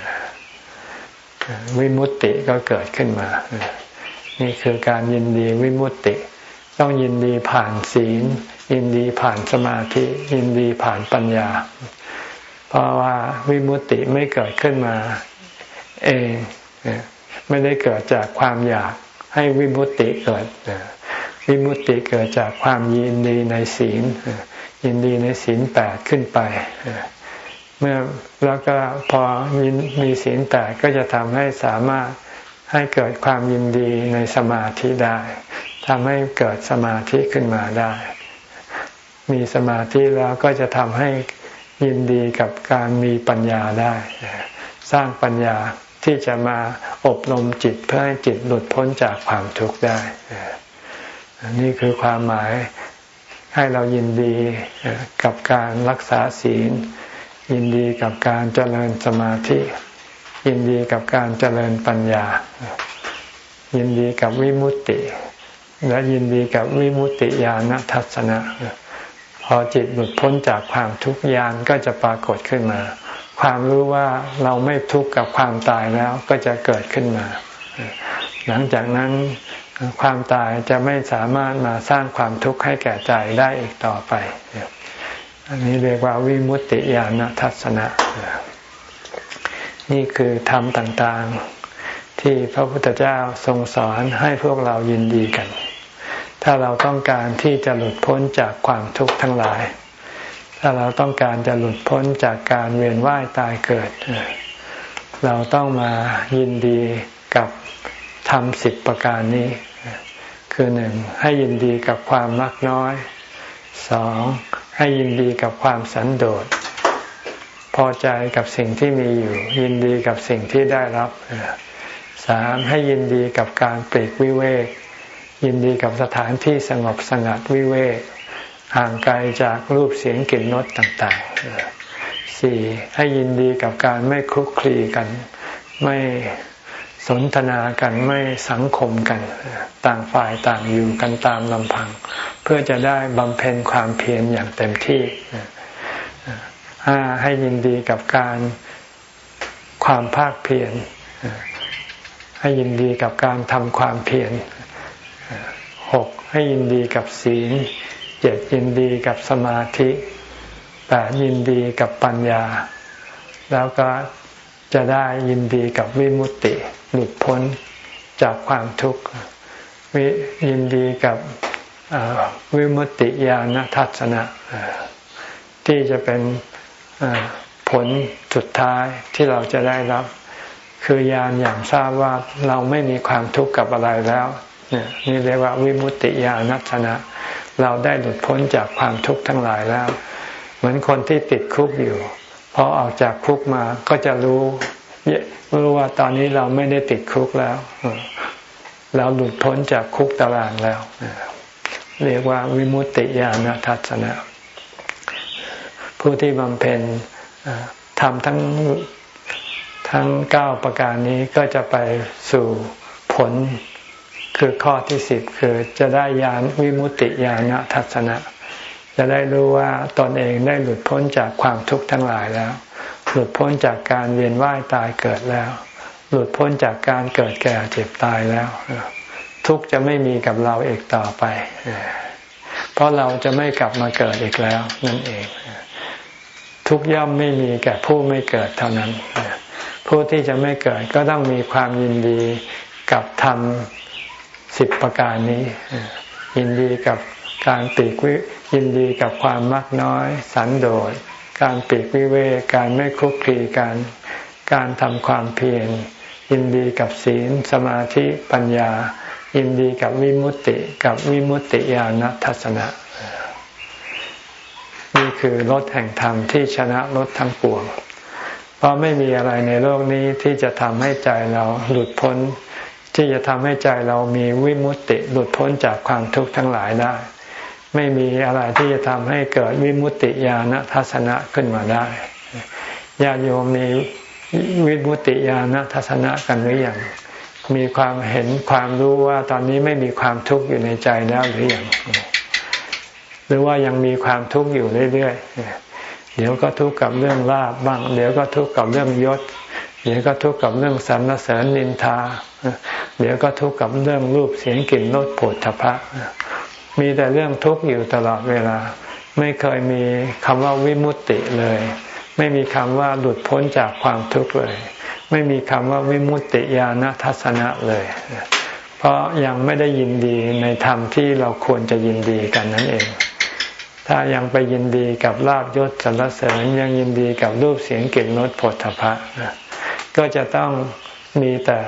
วิมุตติก็เกิดขึ้นมานี่คือการยินดีวิมุตติต้องยินดีผ่านศีลยินดีผ่านสมาธิยินดีผ่านปัญญาเพราะว่าวิมุตติไม่เกิดขึ้นมาเองไม่ได้เกิดจากความอยากให้วิมุตติเกิดวิมุตติเกิดจากความยินดีในศีลยินดีในศีลแปดขึ้นไปเมื่อแล้วก็พอมีศีลแปดก็จะทำให้สามารถให้เกิดความยินดีในสมาธิได้ทำให้เกิดสมาธิขึ้นมาได้มีสมาธิแล้วก็จะทำให้ยินดีกับการมีปัญญาได้สร้างปัญญาที่จะมาอบรมจิตเพื่อให้จิตหลุดพ้นจากความทุกข์ได้นี่คือความหมายให้เรายินดีกับการรักษาศีลยินดีกับการเจริญสมาธิยินดีกับการเจริญปัญญายินดีกับวิมุตติและยินดีกับวิมุตติญาณทัศนะพอจิตหลุดพ้นจากความทุกข์ญาณก็จะปรากฏขึ้นมาความรู้ว่าเราไม่ทุกข์กับความตายแล้วก็จะเกิดขึ้นมาหลังจากนั้นความตายจะไม่สามารถมาสร้างความทุกข์ให้แก่ใจได้อีกต่อไปอันนี้เรียกว่าวิมุตติญาณทัศนะนี่คือธรรมต่างๆที่พระพุทธเจ้าทรงสอนให้พวกเรายินดีกันถ้าเราต้องการที่จะหลุดพ้นจากความทุกข์ทั้งหลายถ้าเราต้องการจะหลุดพ้นจากการเวียนว่ายตายเกิดเราต้องมายินดีกับธรรมสิบประการนี้คือหนึ่งให้ยินดีกับความมักน้อยสองให้ยินดีกับความสันโดษพอใจกับสิ่งที่มีอยู่ยินดีกับสิ่งที่ได้รับสามให้ยินดีกับการปลีกวิเวกยินดีกับสถานที่สงบสงัดวิเวกห่างไกลจากรูปเสียงกลิ่นรสต่างๆสี่ให้ยินดีกับการไม่คลุกคลีกันไม่สนทนากันไม่สังคมกันต่างฝ่ายต่างอยู่กันตามลำพังเพื่อจะได้บำเพ็ญความเพียรอย่างเต็มที่ห้าให้ยินดีกับการความภาคเพียรให้ยินดีกับการทำความเพียรหกให้ยินดีกับศีลเจ็ดยินดีกับสมาธิแปดยินดีกับปัญญาแล้วก็จะได้ยินดีกับวิมุตติหลุดพ้นจากความทุกข์ยินดีกับวิมุตติญาณทัศนะที่จะเป็นผลสุดท้ายที่เราจะได้รับคือญาณอย่างทราบว่าเราไม่มีความทุกข์กับอะไรแล้วนี่เรียกว่าวิมุตติญาณทัศนะเราได้หลุดพ้นจากความทุกข์ทั้งหลายแล้วเหมือนคนที่ติดคุกอยู่พอออกจากคุกมาก็จะรู้รู้ว่าตอนนี้เราไม่ได้ติดคุกแล้วเราหลุดพ้นจากคุกตารางแล้วเรียกว่าวิมุตติญาณทัศนะผู้ที่บำเพ็ญทำทั้งทั้งเก้าประการนี้ก็จะไปสู่ผลคือข้อที่สิบคือจะได้ญาณวิมุตติญาณทัศนะจะได้รู้ว่าตนเองได้หลุดพ้นจากความทุกข์ทั้งหลายแล้วหลุดพ้นจากการเวียนว่ายตายเกิดแล้วหลุดพ้นจากการเกิดแก่เจ็บตายแล้วทุกข์จะไม่มีกับเราอีกต่อไปเพราะเราจะไม่กลับมาเกิดอีกแล้วนั่นเองทุกข์ย่อมไม่มีแก่ผู้ไม่เกิดเท่านั้นผู้ที่จะไม่เกิดก็ต้องมีความยินดีกับธรรมสิบประการนี้ยินดีกับการปลีกวิยินดีกับความมักน้อยสันโดษการปลีกวิเวกการไม่คลุกคลีกันการทำความเพียรยินดีกับศีลสมาธิปัญญายินดีกับวิมุตติกับวิมุตติญาณทัศนะนี่คือรสแห่งธรรมที่ชนะรสทั้งปวงเพราะไม่มีอะไรในโลกนี้ที่จะทำให้ใจเราหลุดพ้นที่จะทำให้ใจเรามีวิมุตติหลุดพ้นจากความทุกข์ทั้งหลายได้ไม่มีอะไรที่จะทำให้เกิดวิมุตติญาณทัศนะขึ้นมาได้ญาติโยมมีวิมุตติญาณทัศนะกันหรือยังมีความเห็นความรู้ว่าตอนนี้ไม่มีความทุกข์อยู่ในใจแล้วหรือยังหรือว่ายังมีความทุกข์อยู่เรื่อยๆเดี๋ยวก็ทุกข์กับเรื่องลาภบ้างเดี๋ยวก็ทุกข์กับเรื่องยศเดี๋ยวก็ทุกข์กับเรื่องสรรเสริญนินทาเดี๋ยวก็ทุกข์กับเรื่องรูปเสียงกลิ่นรสโผฏฐัพพะมีแต่เรื่องทุกข์อยู่ตลอดเวลาไม่เคยมีคำว่าวิมุตติเลยไม่มีคำว่าหลุดพ้นจากความทุกข์เลยไม่มีคำว่าวิมุตติญาณทัศนะเลยเพราะยังไม่ได้ยินดีในธรรมที่เราควรจะยินดีกันนั่นเองถ้ายังไปยินดีกับลาภยศสรรเสริญยังยินดีกับรูปเสียงกลิ่นรสโผฏฐัพพะก็จะต้องมีแต่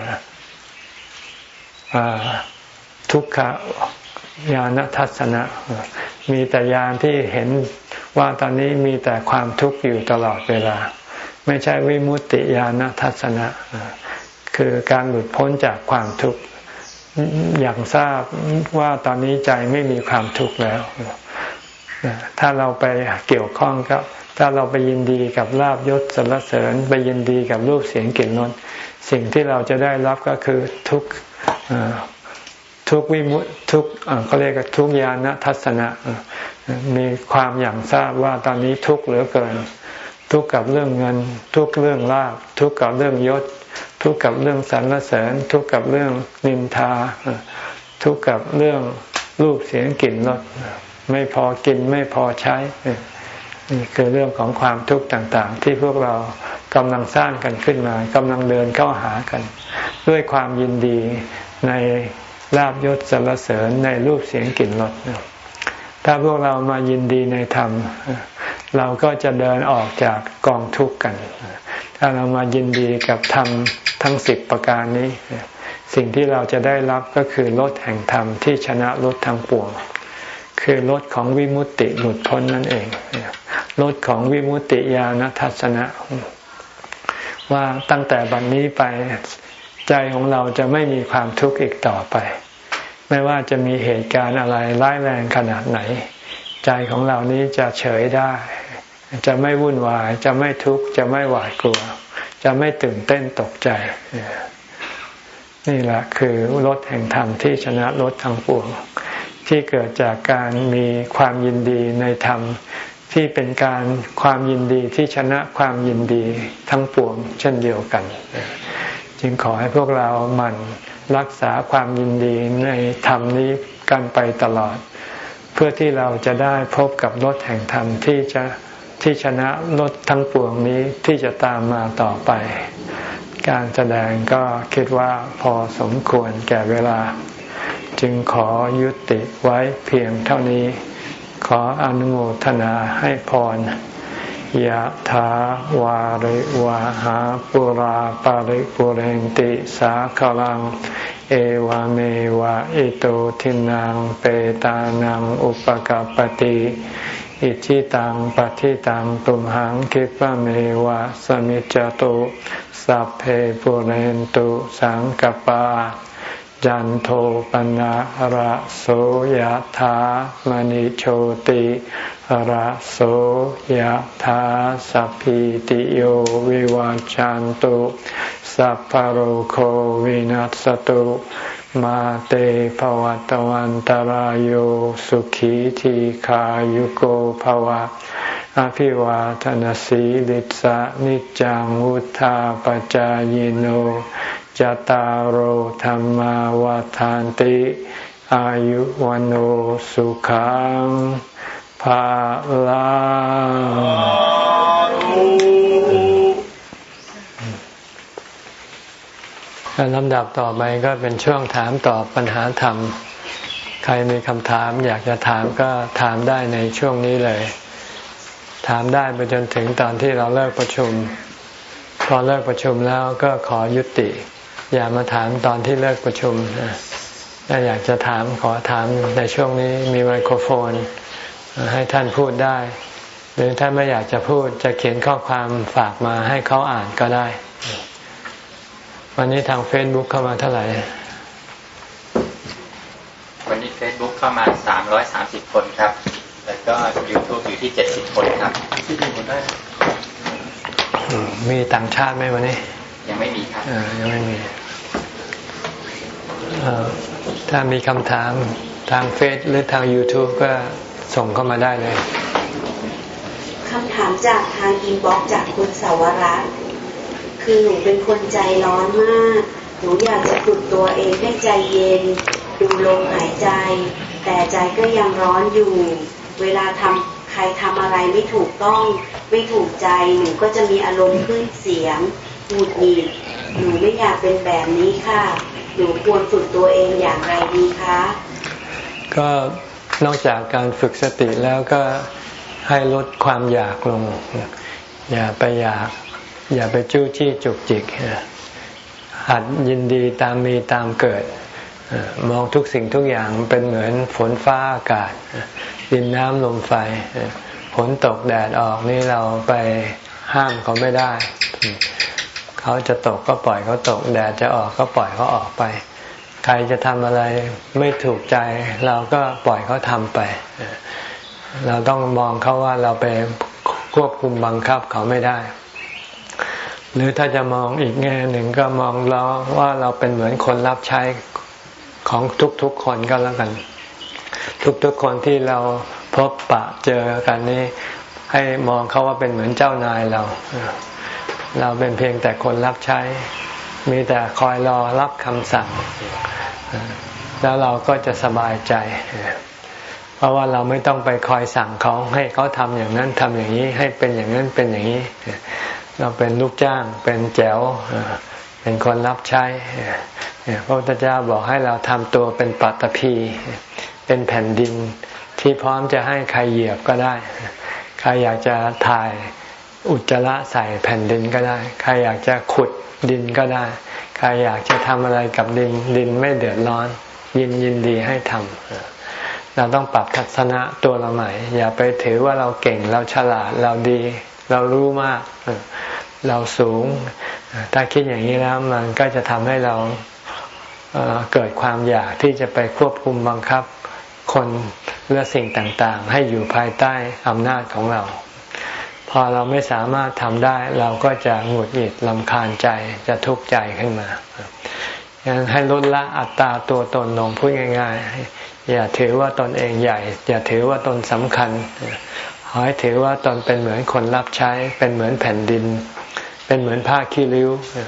ทุกขญาณทัศนะมีแต่ญาณที่เห็นว่าตอนนี้มีแต่ความทุกข์อยู่ตลอดเวลาไม่ใช่วิมุตติญาณทัศนะคือการหลุดพ้นจากความทุกข์อย่างทราบว่าตอนนี้ใจไม่มีความทุกข์แล้วถ้าเราไปเกี่ยวข้องกับถ้าเราไปยินดีกับลาภยศสรรเสริญไปยินดีกับรูปเสียงกลิ่นรสสิ่งที่เราจะได้รับก็คือทุกข์ทุกวิมุตทุกเขาเรียกว่าทุกญาณทัศนะมีความอย่างทราบว่าตอนนี้ทุกข์เหลือเกินทุกข์กับเรื่องเงินทุกข์เรื่องลาภทุกข์กับเรื่องยศทุกข์กับเรื่องสรรเสริญทุกข์กับเรื่องนินทาทุกข์กับเรื่องรูปเสียงกลิ่นรสไม่พอกินไม่พอใช้นี่คือเรื่องของความทุกข์ต่างๆที่พวกเรากำลังสร้างกันขึ้นมากำลังเดินเข้าหากันด้วยความยินดีในลาภยศสรรเสริญในรูปเสียงกลิ่นรสถ้าพวกเรามายินดีในธรรมเราก็จะเดินออกจากกองทุกข์กันถ้าเรามายินดีกับธรรมทั้งสิบประการนี้สิ่งที่เราจะได้รับก็คือรสแห่งธรรมที่ชนะรสทั้งปวงคือรสของวิมุตติหลุดพ้นนั่นเองรสของวิมุตติญาณทัศนะว่าตั้งแต่บัดนี้ไปใจของเราจะไม่มีความทุกข์อีกต่อไปไม่ว่าจะมีเหตุการณ์อะไรร้ายแรงขนาดไหนใจของเรานี้จะเฉยได้จะไม่วุ่นวายจะไม่ทุกข์จะไม่หวาดกลัวจะไม่ตื่นเต้นตกใจนี่แหละคือรสแห่งธรรมที่ชนะรสทั้งปวงที่เกิดจากการมีความยินดีในธรรมที่เป็นการความยินดีที่ชนะความยินดีทั้งปวงเช่นเดียวกันจึงขอให้พวกเราหมั่นรักษาความยินดีในธรรมนี้กันไปตลอดเพื่อที่เราจะได้พบกับรสแห่งธรรมที่จะที่ชนะรสทั้งปวงนี้ที่จะตามมาต่อไปการแสดงก็คิดว่าพอสมควรแก่เวลาจึงขอยุติไว้เพียงเท่านี้ขออนุโมทนาให้พรยะถาวาริวะหาปุราปาริปุเรนติสาคลังเอวเมวะอิโตทินังเปตานังอุปกัปปติอิจิตังปฏิตังตุมหังคิปะเมวะสมิจจตุสัพเพปุเรนตุสังกปาจันโทปนะระโสยถามณิโชติระโสยถาสัพพิติโยวิวัจจันตุสัพพะโรโควินัสตุมาเตภวัตวันตารโยสุขีทีขายุโกภวะอภิวาทนาสีลิสะนิจังวุธาปจายโนจตารโหธรรมวาทานติอายุวันโอสุขังภาลังลำดับต่อไปก็เป็นช่วงถามตอบปัญหาธรรมใครมีคำถามอยากจะถามก็ถามได้ในช่วงนี้เลยถามได้ไปจนถึงตอนที่เราเลิกประชุมพอเลิกประชุมแล้วก็ขอยุติอย่ามาถามตอนที่เลิกประชุมถ้าอยากจะถามขอถามในช่วงนี้มีไมโครโฟนให้ท่านพูดได้หรือถ้าไม่อยากจะพูดจะเขียนข้อความฝากมาให้เขาอ่านก็ได้วันนี้ทาง Facebook เข้ามาเท่าไหร่วันนี้ Facebook เข้ามาสามร้อยสามสิบคนครับแล้วก็ YouTube อยู่ที่เจ็ดสิบคนครับที่ดูคนได้มีต่างชาติไหมวันนี้ยังไม่มีครับยังไม่มีถ้ามีคำถามทางเฟซหรือทาง YouTube ก็ส่งเข้ามาได้เลยคำถามจากทางอินบ็อกซ์จากคุณสาวรัตน์คือหนูเป็นคนใจร้อนมากหนูอยากจะฝึกตัวเองให้ใจเย็นดูลมหายใจแต่ใจก็ยังร้อนอยู่เวลาทำใครทำอะไรไม่ถูกต้องไม่ถูกใจหนูก็จะมีอารมณ์ขึ้นเสียงหงุดหงิดหนูไม่อยากเป็นแบบนี้ค่ะหนูควรฝึกตัวเองอย่างไรดีคะก็นอกจากการฝึกสติแล้วก็ให้ลดความอยากลงอย่าไปอยากอย่าไปจู้จี้จุกจิกหัดยินดีตามมีตามเกิดมองทุกสิ่งทุกอย่างเป็นเหมือนฝนฟ้าอากาศดินน้ำลมไฟฝนตกแดดออกนี่เราไปห้ามเขาไม่ได้เขาจะตกก็ปล่อยเขาตกแดดจะออกก็ปล่อยเขาออกไปใครจะทำอะไรไม่ถูกใจเราก็ปล่อยเขาทำไปเราต้องมองเขาว่าเราไปควบคุมบังคับเขาไม่ได้หรือถ้าจะมองอีกแง่หนึ่งก็มองเราว่าเราเป็นเหมือนคนรับใช้ของทุกๆคนก็แล้วกันทุกๆคนที่เราพบปะเจอกันนี้ให้มองเขาว่าเป็นเหมือนเจ้านายเราเราเป็นเพียงแต่คนรับใช้มีแต่คอยรอรับคำสั่งแล้วเราก็จะสบายใจเพราะว่าเราไม่ต้องไปคอยสั่งเขาให้เขาทำอย่างนั้นทำอย่างนี้ให้เป็นอย่างนั้นเป็นอย่างนี้เราเป็นลูกจ้างเป็นแจ๋วเป็นคนรับใช้พระพุทธเจ้าบอกให้เราทำตัวเป็นปัตภีเป็นแผ่นดินที่พร้อมจะให้ใครเหยียบก็ได้ใครอยากจะถ่ายอุจจาระใส่แผ่นดินก็ได้ใครอยากจะขุดดินก็ได้ใครอยากจะทำอะไรกับดินดินไม่เดือดร้อนยินยินดีให้ทำเราต้องปรับทัศนะตัวเราใหม่อย่าไปถือว่าเราเก่งเราฉลาดเราดีเรารู้มากเราสูงถ้าคิดอย่างนี้แล้วมันก็จะทำให้เราเอ่อเกิดความอยากที่จะไปควบคุมบังคับคนและสิ่งต่างๆให้อยู่ภายใต้อำนาจของเราพอเราไม่สามารถทำได้เราก็จะหงุดหงิดรำคาญใจจะทุกข์ใจขึ้นมาฉะนั้นให้ลดละอัตตาตัวตนลงพูดง่ายๆอย่าถือว่าตนเองใหญ่อย่าถือว่าตนสำคัญขอให้ถือว่าตนเป็นเหมือนคนรับใช้เป็นเหมือนแผ่นดินเป็นเหมือนผ้าขี้ริ้ว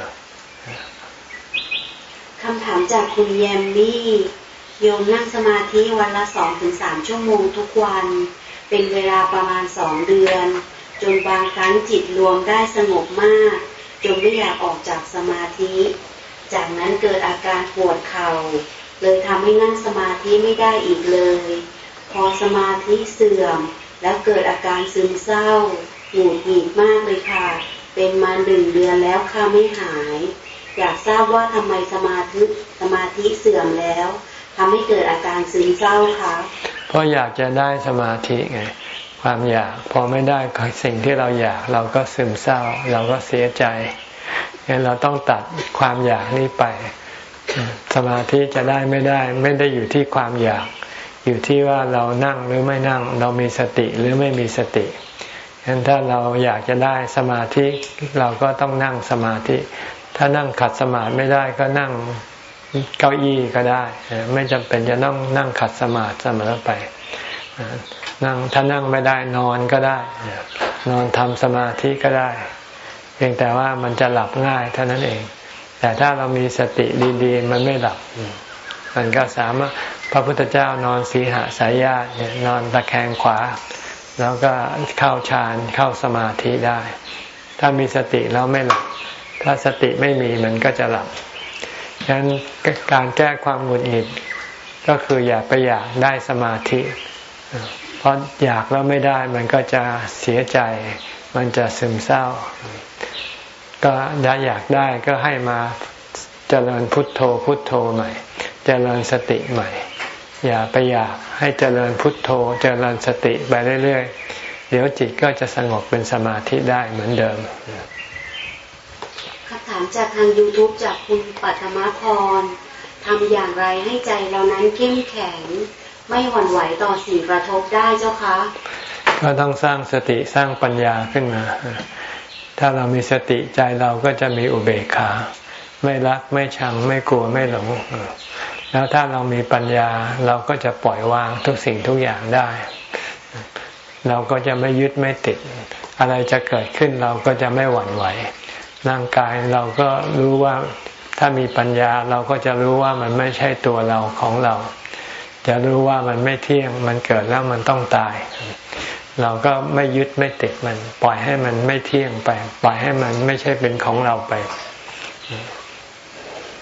คำถามจากคุณแยมมี่โยมนั่งสมาธิวันละสองถึงสามชั่วโมงทุกวันเป็นเวลาประมาณสองเดือนจนบางครั้งจิตรวมได้สงบมากจนไม่อยากออกจากสมาธิจากนั้นเกิดอาการปวดเข่าเลยทำให้นั่งสมาธิไม่ได้อีกเลยพอสมาธิเสื่อมแล้วเกิดอาการซึมเศร้าหงุดหงิดมากเลยค่ะเป็นมาหนึ่งเดือนแล้วค่ะไม่หายอยากทราบว่าทำไมสมาธิสมาธิเสื่อมแล้วทำให้เกิดอาการซึมเศร้าคะเพราะอยากจะได้สมาธิไงความอยากพอไม่ได้สิ่งที่เราอยากเราก็ซึมเศร้าเราก็เสียใจงั้นเราต้องตัดความอยากนี้ไปสมาธิจะได้ไม่ได้ไม่ได้อยู่ที่ความอยากอยู่ที่ว่าเรานั่งหรือไม่นั่งเรามีสติหรือไม่มีสติงั้นถ้าเราอยากจะได้สมาธิเราก็ต้องนั่งสมาธิถ้านั่งขัดสมาธิไม่ได้ก็นั่งเก้าอี้ก็ได้ไม่จำเป็นจะต้องนั่งขัดสมาธิเสมอไปนั่งถ้านั่งไม่ได้นอนก็ได้นอนทำสมาธิก็ได้เพียงแต่ว่ามันจะหลับง่ายเท่านั้นเองแต่ถ้าเรามีสติดีๆมันไม่หลับมันก็สามารถพระพุทธเจ้านอนสีหสายญาติเนี่ยนอนตะแคงขวาแล้วก็เข้าฌานเข้าสมาธิได้ถ้ามีสติแล้วไม่หลับถ้าสติไม่มีมันก็จะหลับฉะนั้นการแก้ความหงุดหงิดก็คืออย่าไปอยากได้สมาธิเพราะอยากแล้วไม่ได้มันก็จะเสียใจมันจะซึมเศร้าก็ถ้าอยากได้ก็ให้มาเจริญพุทโธพุทโธใหม่เจริญสติใหม่อย่าไปอยากให้เจริญพุทโธเจริญสติไปเรื่อยๆเดี๋ยวจิตก็จะสงบเป็นสมาธิได้เหมือนเดิมคำถามจากทาง YouTube จากคุณปัทมพรทำอย่างไรให้ใจเรานั้นเข้มแข็งไม่หวั่นไหวต่อสิ่งกระทบได้เจ้าคะก็ต้องสร้างสติสร้างปัญญาขึ้นมาถ้าเรามีสติใจเราก็จะมีอุเบกขาไม่รักไม่ชังไม่กลัวไม่หลงแล้วถ้าเรามีปัญญาเราก็จะปล่อยวางทุกสิ่งทุกอย่างได้เราก็จะไม่ยึดไม่ติดอะไรจะเกิดขึ้นเราก็จะไม่หวั่นไหวร่างกายเราก็รู้ว่าถ้ามีปัญญาเราก็จะรู้ว่ามันไม่ใช่ตัวเราของเราจะรู้ว่ามันไม่เที่ยงมันเกิดแล้วมันต้องตายเราก็ไม่ยึดไม่ติดมันปล่อยให้มันไม่เที่ยงไปปล่อยให้มันไม่ใช่เป็นของเราไป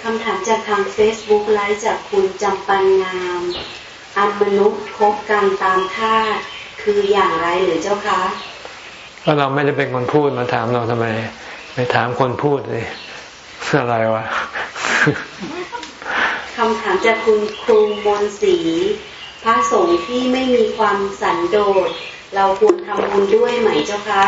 คำถามจากทาง Facebook ไลฟ์จากคุณจำปันงามอันมนุษย์คบกันตามธาตุคืออย่างไรหรือเจ้าคะก็เราไม่ได้เป็นคนพูดมาถามเราทำไมไปถามคนพูดเลยอะไรวะคำถามจากคุณครูมนศรีพระสงฆ์ที่ไม่มีความสันโดษเราควรทำบุญด้วยไหมเจ้าคะ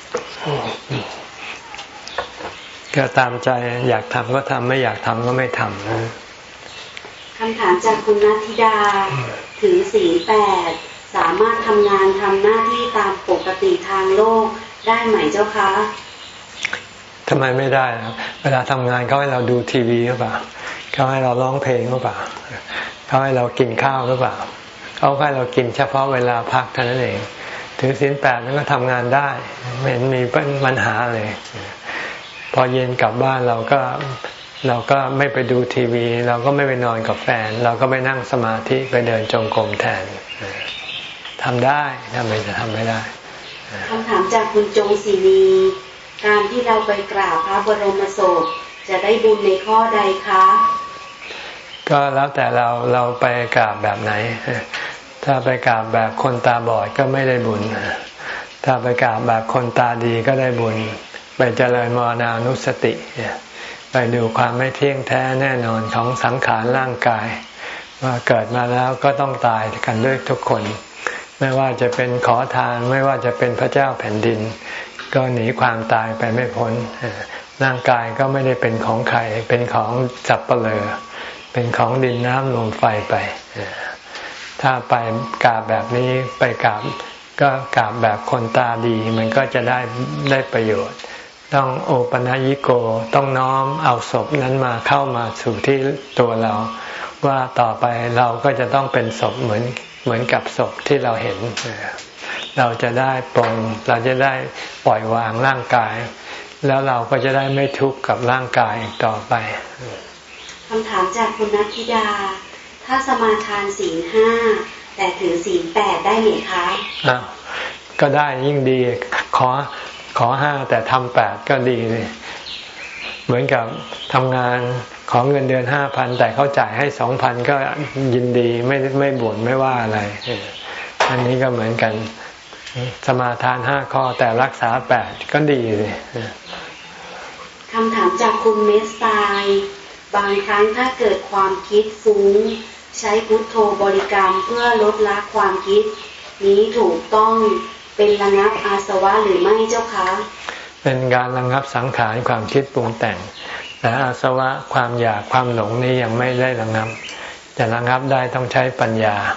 ก็ตามใจอยากทำก็ทำไม่อยากทำก็ไม่ทำนะคำถามจากคุณนัทธิดาถือศีลแปดสามารถทำงานทำหน้าที่ตามปกติทางโลกได้ไหมเจ้าคะทำไมไม่ได้เวลาทำงานเขาให้เราดูทีวีหรือเปล่าเขาให้เราร้องเพลงหรือเปล่าเขาให้เรากินข้าวหรือเปล่าเขาให้เรากินเฉพาะเวลาพักเท่านั้นเองถือศีลแปดนั้นก็ทำงานได้ไม่เห็นมีปัญหาเลยพอเย็นกลับบ้านเราก็เราก็ไม่ไปดูทีวีเราก็ไม่ไปนอนกับแฟนเราก็ไปนั่งสมาธิไปเดินจงกรมแทนทำได้ทำไมจะทำไม่ได้คำถามจากคุณจงศรีนีการที่เราไปกราบพระบรมศพจะได้บุญในข้อใดคะก็แล้วแต่เราเราไปกราบแบบไหนถ้าไปกราบแบบคนตาบอดก็ไม่ได้บุญถ้าไปกราบแบบคนตาดีก็ได้บุญไปเจริญมรณานุสติไปดูความไม่เที่ยงแท้แน่นอนของสังขารร่างกายว่าเกิดมาแล้วก็ต้องตายกันด้วยทุกคนไม่ว่าจะเป็นขอทานไม่ว่าจะเป็นพระเจ้าแผ่นดินก็หนีความตายไปไม่พ้นร่างกายก็ไม่ได้เป็นของใครเป็นของสัปเหร่อเป็นของดินน้ำลมไฟไปถ้าไปกราบแบบนี้ไปกราบก็กราบแบบคนตาดีมันก็จะได้ได้ประโยชน์ต้องโอปนัญิโกต้องน้อมเอาศพนั้นมาเข้ามาสู่ที่ตัวเราว่าต่อไปเราก็จะต้องเป็นศพเหมือนเหมือนกับศพที่เราเห็นเราจะได้ปลงเราจะได้ปล่อยวางร่างกายแล้วเราก็จะได้ไม่ทุกข์กับร่างกายต่อไปคำถามจากคุณนัทธิดาถ้าสมาทานศีลห้าแต่ถือศีลแปดได้ไหมคะอ้าวก็ได้ยิ่งดีขอขอห้าแต่ทำแปดก็ดีเลยเหมือนกับทำงานขอเงินเดือนห้าพันแต่เขาจ่ายให้สองพันก็ยินดีไม่ไม่บ่นไม่ว่าอะไรอันนี้ก็เหมือนกันสมาทานห้าข้อแต่รักษาแปดก็ดีเลยคำถามจากคุณเมสไซบางครั้งถ้าเกิดความคิดฟุ้งใช้พุทโธบริกรรมเพื่อลดละความคิดนี้ถูกต้องเป็นระงับอาสวะหรือไม่เจ้าคะเป็นการระงับสังขารความคิดปรุงแต่งแต่อาสวะความอยากความหลงนี้ยังไม่ได้ระงับจะระงับได้ต้องใช้ปัญญา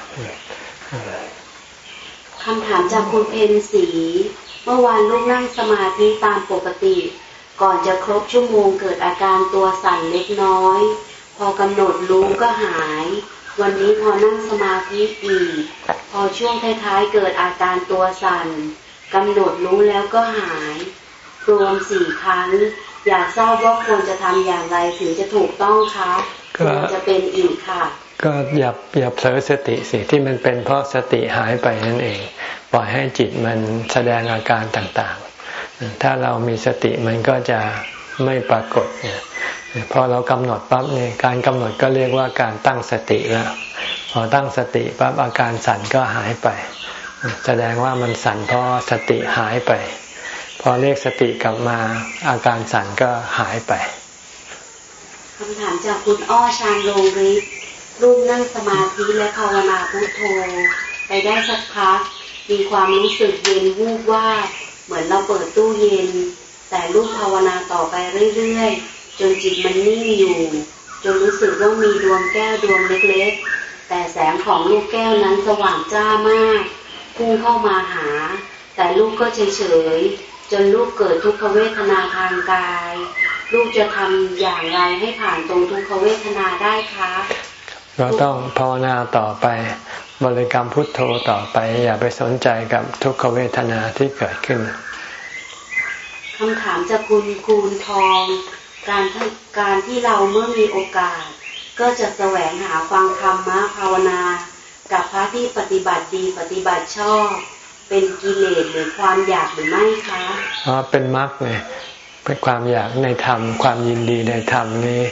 คำถามจากคุณเพนสีเมื่อวานลูกนั่งสมาธิตามปกติก่อนจะครบชั่วโมงเกิดอาการตัวสั่นเล็กน้อยพอกำหนดรู้ก็หายวันนี้พอนั่งสมาธิอีกพอช่วงท้ายๆเกิดอาการตัวสั่นกำหนดรู้แล้วก็หายรวมสี่ครั้งอยากทราบว่าควรจะทำอย่างไรถึงจะถูกต้องคะควรจะเป็นอีกค่ะก็อย่าอย่าเผลอสติสิที่มันเป็นเพราะสติหายไปนั่นเองปล่อยให้จิตมันแสดงอาการต่างๆถ้าเรามีสติมันก็จะไม่ปรากฏเนี่ยพอเรากำหนดปั๊บเนี่ยการกำหนดก็เรียกว่าการตั้งสติแล้วพอตั้งสติปั๊บอาการสั่นก็หายไปแสดงว่ามันสั่นเพราะสติหายไปพอเรียกสติกลับมาอาการสั่นก็หายไปคำถามจากคุณอ้อชานโรงฤทธิ์รูปนั่งสมาธิและภาวนาพุทโธไปได้สักพักมีความรู้สึกเย็นวูบว่าเหมือนเราเปิดตู้เย็นแต่ลูกภาวนาต่อไปเรื่อยๆจนจิตมันนิ่งอยู่จนรู้สึกว่ามีดวงแก้วดวงเล็กๆแต่แสงของลูกแก้วนั้นสว่างจ้ามากพุ่งเข้ามาหาแต่ลูกก็เฉยๆจนลูกเกิดทุกขเวทนาทางกายลูกจะทำอย่างไรให้ผ่านตรงทุกขเวทนาได้คะเราต้องภาวนาต่อไปบริกรรมพุทโธต่อไปอย่าไปสนใจกับทุกขเวทนาที่เกิดขึ้นคำถามจากคุณคูณทองการการที่เราเมื่อมีโอกาสก็จะแสวงหาฟังธรรมะภาวนากับพระที่ปฏิบัติดีปฏิบัติชอบเป็นกิเลสหรือความอยากหรือไม่คะอ๋อเป็นมรรคเลยเป็นความอยากในธรรมความยินดีในธรรมนี้เ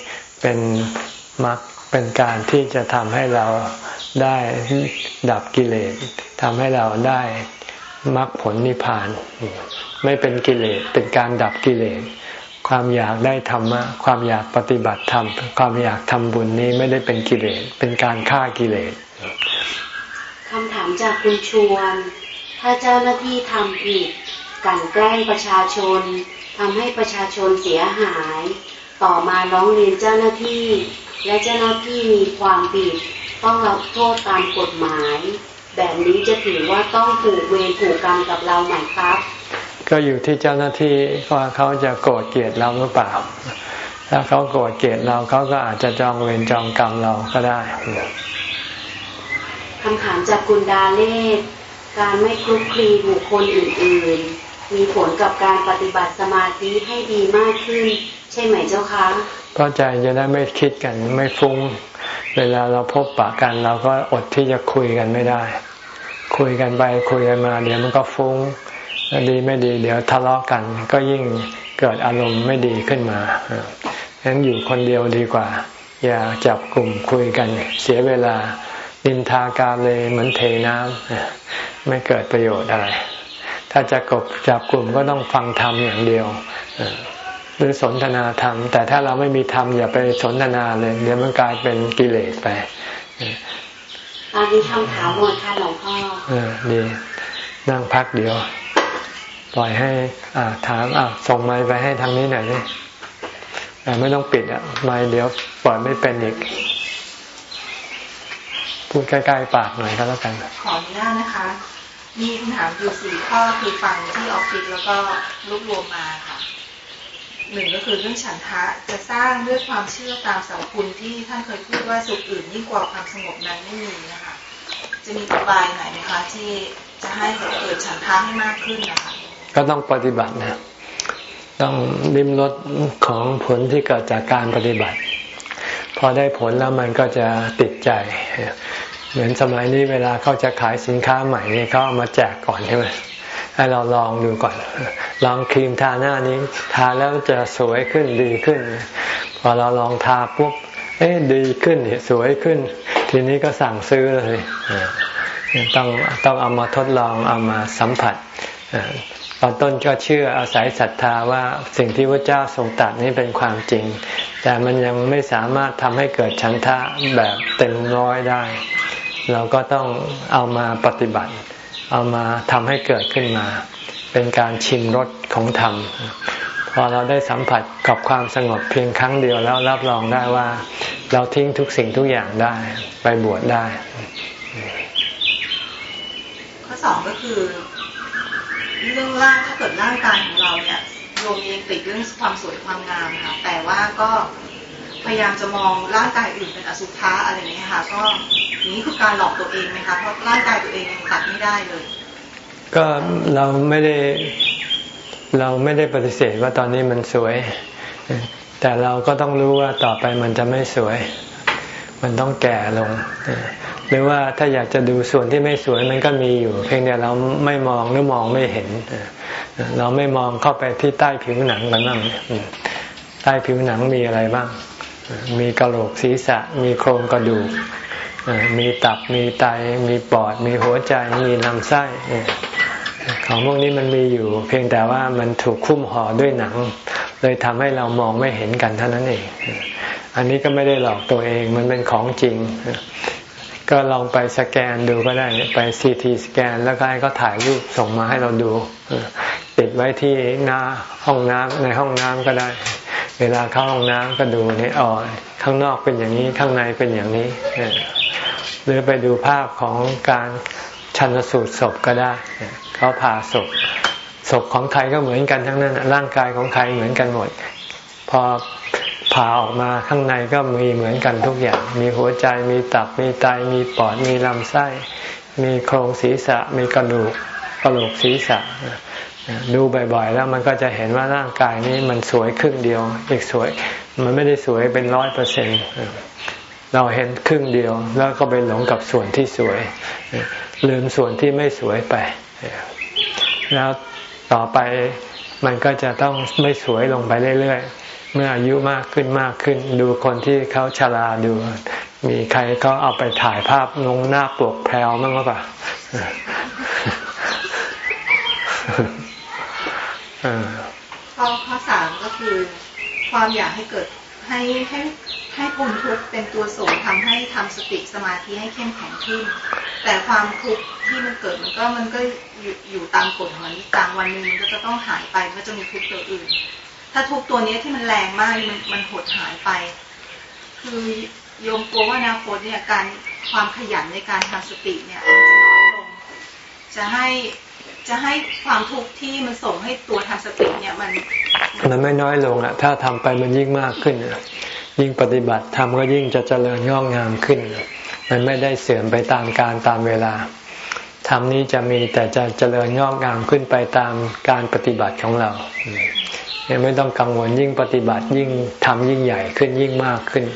เป็นมรรคเป็นการที่จะทำให้เราได้ดับกิเลสทำให้เราได้มรรคผลนิพพานไม่เป็นกิเลสเป็นการดับกิเลสความอยากได้ธรรมะความอยากปฏิบัติธรรมความอยากทำบุญนี้ไม่ได้เป็นกิเลสเป็นการฆ่ากิเลสคำถามจากคุณชวนถ้าเจ้าหน้าที่ทำผิดกลั่นแกล้งประชาชนทำให้ประชาชนเสียหายต่อมาร้องเรียนเจ้าหน้าที่และเจ้าหน้าที่มีความผิดต้องรับโทษตามกฎหมายแบบนี้จะถือว่าต้องผูกเวรผูกกรรมกับเราไหมครับก็อยู่ที่เจ้าหน้าที่ว่าเขาจะโกรธเกลียดเราหรือเปล่าถ้าเขาโกรธเกลียดเราเขาก็อาจจะจองเวรจองกรรมเราก็ได้คำถามจากคุณดาเลศการไม่คลุกคลีบุคคลอื่นๆมีผลกับการปฏิบัติสมาธิให้ดีมากขึ้นใช่ไหมเจ้าคะเพราะใจจะได้ไม่คิดกันไม่ฟุ้งเวลาเราพบปะกันเราก็อดที่จะคุยกันไม่ได้คุยกันไปคุยกันมาเดี๋ยวมันก็ฟุ้งดีไม่ดีเดี๋ยวทะเลาะกันก็ยิ่งเกิดอารมณ์ไม่ดีขึ้นมาฉะนั้นอยู่คนเดียวดีกว่าอย่าจับกลุ่มคุยกันเสียเวลานินทากาเลเหมือนเทน้ำไม่เกิดประโยชน์อะไรถ้าจะกบจับกลุ่มก็ต้องฟังธรรมอย่างเดียวหรือสนทนาธรรมแต่ถ้าเราไม่มีธรรมอย่าไปสนทนาเลยเดี๋ยวมันกลายเป็นกิเลสไปตอนนี้คำถามหมดค่ะหลวงพ่อเออดีนั่งพักเดี๋ยวปล่อยให้อ่าถามอ่าส่งไมค์ไปให้ทางนี้หน่อยนี่แต่ไม่ต้องปิดอ่ะไมค์เดี๋ยวปล่อยไม่เป็นอีกพูดใกล้ๆปากหน่อยก็แล้วกันขออนุญาตนะคะมีคำถามอยู่สี่ข้อคือฟังที่ออฟฟิศแล้วก็รวบรวมมาค่ะหนึ่งก็คือเรื่องฉันทะจะสร้างด้วยความเชื่อตามสัมคุณที่ท่านเคยพูดว่าสุขอื่นยิ่งกว่าความสงบนั้นไม่มีนะคะจะมีอุบายไหนไหมคะที่จะให้เกิดฉันทะให้มากขึ้นนะคะก็ต้องปฏิบัตินะต้องลิ้มรสของผลที่เกิดจากการปฏิบัติพอได้ผลแล้วมันก็จะติดใจเหมือนสมัยนี้เวลาเขาจะขายสินค้าใหม่นี่เขาเอามาแจกก่อนใช่ไหมให้เราลองดูก่อนลองครีมทาหน้านี้ทาแล้วจะสวยขึ้นดีขึ้นพอเราลองทาปุ๊บเอ๊ะดีขึ้นสวยขึ้นทีนี้ก็สั่งซื้อเลยต้องต้องเอามาทดลองเอามาสัมผัสตอนต้นก็เชื่ออาศัยศรัทธาว่าสิ่งที่พระเจ้าทรงตรัสนี้เป็นความจริงแต่มันยังไม่สามารถทำให้เกิดฉันทะแบบเต็มร้อยได้เราก็ต้องเอามาปฏิบัติเอามาทำให้เกิดขึ้นมาเป็นการชิมรสของธรรมพอเราได้สัมผัสกับความสงบเพียงครั้งเดียวแล้วรับรองได้ว่าเราทิ้งทุกสิ่งทุกอย่างได้ไปบวชได้ข้อสองก็คือเรื่องร่างถ้าเกิดร่างกายของเราเนี่ยโยมเองติดเรื่องความสวยความงามค่ะแต่ว่าก็พยายามจะมองร่างกายอื่นเป็นอสุภะอะไรอย่างนี้ค่ะก็นี้คือการหลอกตัวเองไหมคะเพราะร่างกายตัวเองยังตัดไม่ได้เลยก็เราไม่ได้เราไม่ได้ปฏิเสธว่าตอนนี้มันสวยแต่เราก็ต้องรู้ว่าต่อไปมันจะไม่สวยมันต้องแก่ลงหรือว่าถ้าอยากจะดูส่วนที่ไม่สวยมันก็มีอยู่เพียงแต่เราไม่มองหรือมองไม่เห็นเราไม่มองเข้าไปที่ใต้ผิวหนังกันบ้างใต้ผิวหนังมีอะไรบ้างมีกระโหลกศีรษะมีโครงกระดูกมีตับมีไตมีปอดมีหัวใจมีลำไส้ของพวกนี้มันมีอยู่เพียงแต่ว่ามันถูกคุ้มห่อด้วยหนังเลยทำให้เรามองไม่เห็นกันเท่านั้นเองอันนี้ก็ไม่ได้หลอกตัวเองมันเป็นของจริงก็ลองไปสแกนดูก็ได้ไปซีทีสแกนแล้วก็ให้เขาถ่ายรูปส่งมาให้เราดูติดไว้ที่หน้าห้องน้ำในห้องน้ำก็ได้เวลาเข้าห้องน้ำก็ดูนี่อ๋อข้างนอกเป็นอย่างนี้ข้างในเป็นอย่างนี้หรือไปดูภาพของการชันสูตรศพก็ได้เขาผ่าศพศพของใครก็เหมือนกันทั้งนั้นร่างกายของใครเหมือนกันหมดพอผ่าออกมาข้างในก็มีเหมือนกันทุกอย่างมีหัวใจมีตับมีไตมีปอดมีลำไส้มีโครงศีรษะมีกระดูกกระโหลกศีรษะดูบ่อยๆแล้วมันก็จะเห็นว่าร่างกายนี้มันสวยครึ่งเดียวอีกสวยมันไม่ได้สวยเป็นร้อยเปอร์เซ็นต์เราเห็นครึ่งเดียวแล้วก็ไปหลงกับส่วนที่สวยลืมส่วนที่ไม่สวยไปแล้วต่อไปมันก็จะต้องไม่สวยลงไปเรื่อยๆเมื่ออายุมากขึ้นมากขึ้นดูคนที่เขาชราดูมีใครก็เอาไปถ่ายภาพลงหน้าปกแพรวมั้งหรือเปล่าข้อข้อสามก็คือความอยากให้เกิดให้ให้ให้พ้นทุกข์เป็นตัวส่งทำให้ทำสติสมาธิให้เข้มแข็งขึ้นแต่ความทุกข์ที่มันเกิดมันก็มันก็อยู่อยู่ตามกฎของมันกลางวันนึงมันก็จะต้องหายไปมันจะมีทุกข์ตัวอื่นถ้าทุกข์ตัวนี้ที่มันแรงมากมันมันหดหายไปคือโยมกลัวว่าอนาคตเนี่ยการความขยันในการทำสติเนี่ยมันจะน้อยลงจะให้จะให้ความทุกข์ที่มันส่งให้ตัวทำสติเนี่ยมันมันไม่น้อยลงอ่ะถ้าทำไปมันยิ่งมากขึ้นยิ่งปฏิบัติทำก็ยิ่งจะเจริญงอกงามขึ้นมันไม่ได้เสื่อมไปตามกาลตามเวลาธรรมนี้จะมีแต่จะเจริญงอกงามขึ้นไปตามการปฏิบัติของเรายังไม่ต้องกังวลยิ่งปฏิบัติยิ่งทำยิ่งใหญ่ขึ้นยิ่งมากขึ้น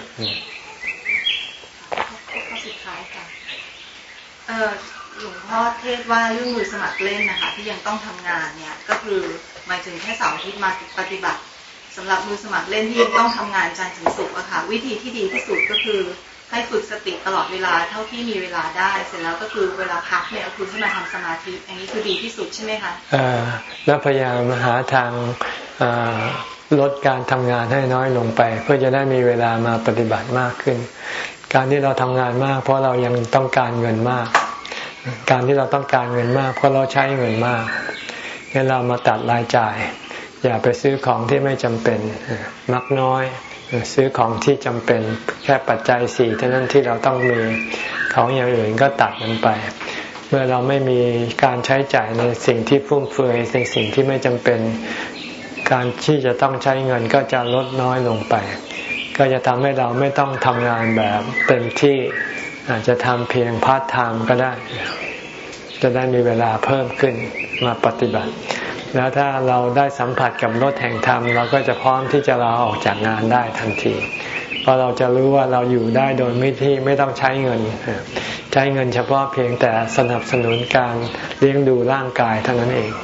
ข้อสุดท้ายค่ะเออหลวงพ่อเทศว่าเรื่องมือสมัครเล่นนะคะที่ยังต้องทำงานเนี่ยก็คือหมายถึงแค่เสาร์อาทิตย์มาปฏิบัติสำหรับมือสมัครเล่นที่ยังต้องทำงานจันทร์ถึงศุกร์อะค่ะวิธีที่ดีที่สุดก็คือให้ฝึกสติตลอดเวลาเท่าที่มีเวลาได้เสร็จแล้วก็คือเวลาพักเนี่ยก็คือให้มาทำสมาธิอันนี้คือดีที่สุดใช่ไหมคะอ่าแล้วพยายามหาทางลดการทำงานให้น้อยลงไปเพื่อจะได้มีเวลามาปฏิบัติมากขึ้นการที่เราทำงานมากเพราะเรายังต้องการเงินมากการที่เราต้องการเงินมากเพราะเราใช้เงินมากงั้นเรามาตัดรายจ่ายอย่าไปซื้อของที่ไม่จำเป็นมักน้อยซื้อของที่จำเป็นแค่ปัจจัยสี่เท่านั้นที่เราต้องมีของอย่างอื่นก็ตัดมันไปเมื่อเราไม่มีการใช้จ่ายในสิ่งที่ฟุ่มเฟือยในสิ่งที่ไม่จำเป็นการที่จะต้องใช้เงินก็จะลดน้อยลงไปก็จะทำให้เราไม่ต้องทำงานแบบเต็มที่อาจจะทำเพียงพาร์ทไทม์ก็ได้จะได้มีเวลาเพิ่มขึ้นมาปฏิบัติแล้วถ้าเราได้สัมผัสกับรสแห่งธรรมเราก็จะพร้อมที่จะลาออกจากงานได้ทันทีเพราะเราจะรู้ว่าเราอยู่ได้โดยไม่ที่ไม่ต้องใช้เงินใช้เงินเฉพาะเพียงแต่สนับสนุนการเลี้ยงดูร่างกายเท่านั้นเอง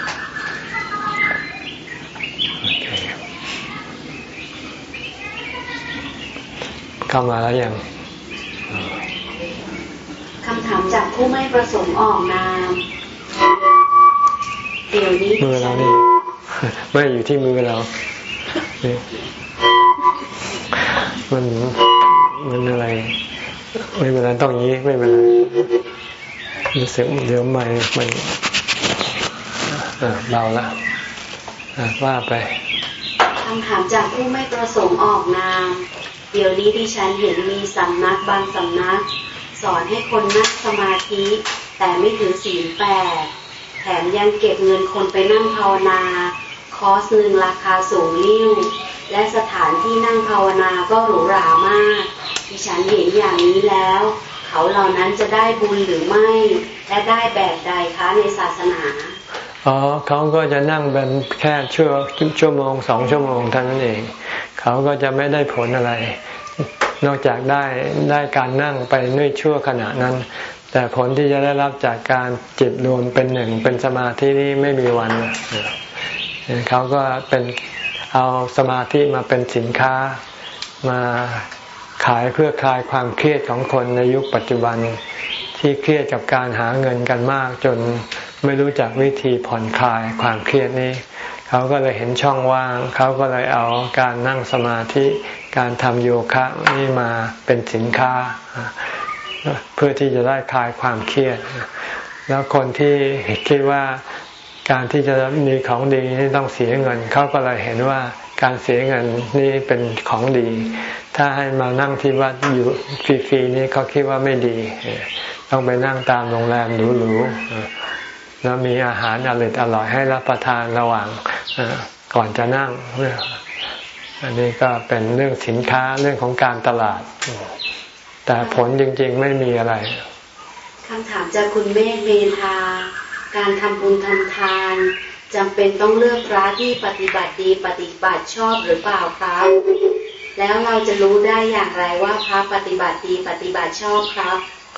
เข้ามาแล้วยังคำถามจากผู้ไม่ประสงค์ออกนามเดี๋ยวนี้มือเรานี่ไม่อยู่ที่มือเรานี่มันมันอะไรไม่เป็นไรต้องอย่างนี้ไม่เป็นไรมีเสียงเดี๋ยวไม่มันเบาละว่าไปคำถามจากผู้ไม่ประสงค์ออกนามเดี๋ยวนี้ดิฉันเห็นมีสำนักบางสำนักสอนให้คนนั่งสมาธิแต่ไม่ถือศีลแปดแถมยังเก็บเงินคนไปนั่งภาวนาคอร์สหนึ่งราคาสูงลิ่วและสถานที่นั่งภาวนาก็หรูหรามากดิฉันเห็นอย่างนี้แล้วเขาเหล่านั้นจะได้บุญหรือไม่และได้แบบใดคะในศาสนาอ๋อเขาก็จะนั่งเป็นแค่ชั่วชั่วโมงสองชั่วโมงเท่านั้นเองเขาก็จะไม่ได้ผลอะไรนอกจากได้ได้การนั่งไปในชั่วขณะนั้นแต่ผลที่จะได้รับจากการจิตรวมเป็นหนึ่งเป็นสมาธินี้ไม่มีวันเขาก็เป็นเอาสมาธิมาเป็นสินค้ามาขายเพื่อคลายความเครียดของคนในยุคปัจจุบันที่เครียดกับการหาเงินกันมากจนไม่รู้จักวิธีผ่อนคลายความเครียดนี้เขาก็เลยเห็นช่องว่างเขาก็เลยเอาการนั่งสมาธิการทำโยคะนี่มาเป็นสินค้าเพื่อที่จะได้คลายความเครียดแล้วคนที่คิดว่าการที่จะมีของดีนี่ต้องเสียเงินเขาก็เลยเห็นว่าการเสียเงินนี่เป็นของดีถ้าให้มานั่งที่วัดอยู่ฟรีๆนี่เขาคิดว่าไม่ดีต้องไปนั่งตามโรงแรมหรูๆแล้วมีอาหารอร่อยอร่อยให้รับประทานระหว่างก่อนจะนั่งอันนี้ก็เป็นเรื่องสินค้าเรื่องของการตลาดแต่ผลจริงๆไม่มีอะไรคำถามจากคุณเมฆเมธาการทำบุญทำทานจำเป็นต้องเลือกพระที่ปฏิบัติดีปฏิบัติชอบหรือเปล่าครับแล้วเราจะรู้ได้อย่างไรว่าพระปฏิบัติดีปฏิบัติชอบครับ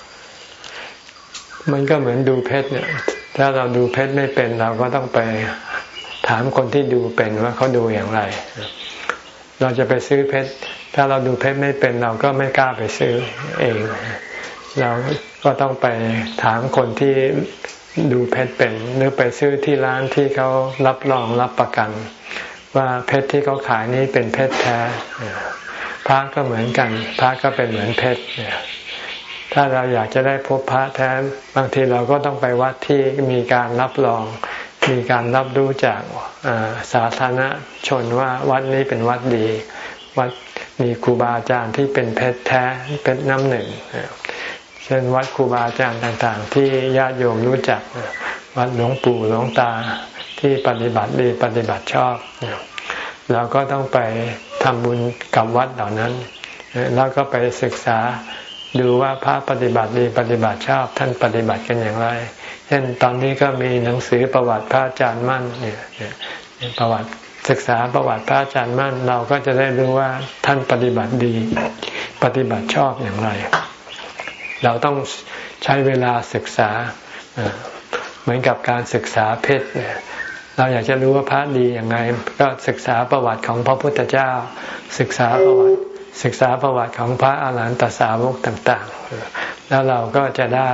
มันก็เหมือนดูเพชรเนี่ยถ้าเราดูเพชรไม่เป็นเราก็ต้องไปถามคนที่ดูเป็นว่าเขาดูอย่างไรเราจะไปซื้อเพชรถ้าเราดูเพชรไม่เป็นเราก็ไม่กล้าไปซื้อเองเราก็ต้องไปถามคนที่ดูเพชรเป็นหรือไปซื้อที่ร้านที่เขารับรองรับประกันว่าเพชรที่เขาขายนี้เป็นเพชรแท้พระก็เหมือนกันพระก็เป็นเหมือนเพชรถ้าเราอยากจะได้พบพระแท้บางทีเราก็ต้องไปวัดที่มีการรับรองมีการรับรู้จากสาธารณชนว่าวัดนี้เป็นวัดดีวัดมีครูบาอาจารย์ที่เป็นเพชรแท้เพชรน้ำหนึ่งเช่นวัดครูบาอาจารย์ต่างๆที่ญาติโยมรู้จักวัดหลวงปู่หลวงตาที่ปฏิบัติดีปฏิบัติชอบเราก็ต้องไปทำบุญกับวัดเหล่านั้นแล้วก็ไปศึกษาดูว่าพระปฏิบัติดีปฏิบัติชอบท่านปฏิบัติกันอย่างไรเช่นตอนนี้ก็มีหนังสือประวัติพระอาจารย์มั่นเนี่ยประวัติศึกษาประวัติพระอาจารย์มั่นเราก็จะได้รู้ว่าท่านปฏิบัติดีปฏิบัติชอบอย่างไรเราต้องใช้เวลาศึกษาเหมือนกับการศึกษาเพชรเราอยากจะรู้ว่าพระดีอย่างไรก็ศึกษาประวัติของพระพุทธเจ้าศึกษาประวัติศึกษาประวัติของพระอรหันตสาวกต่างๆแล้วเราก็จะได้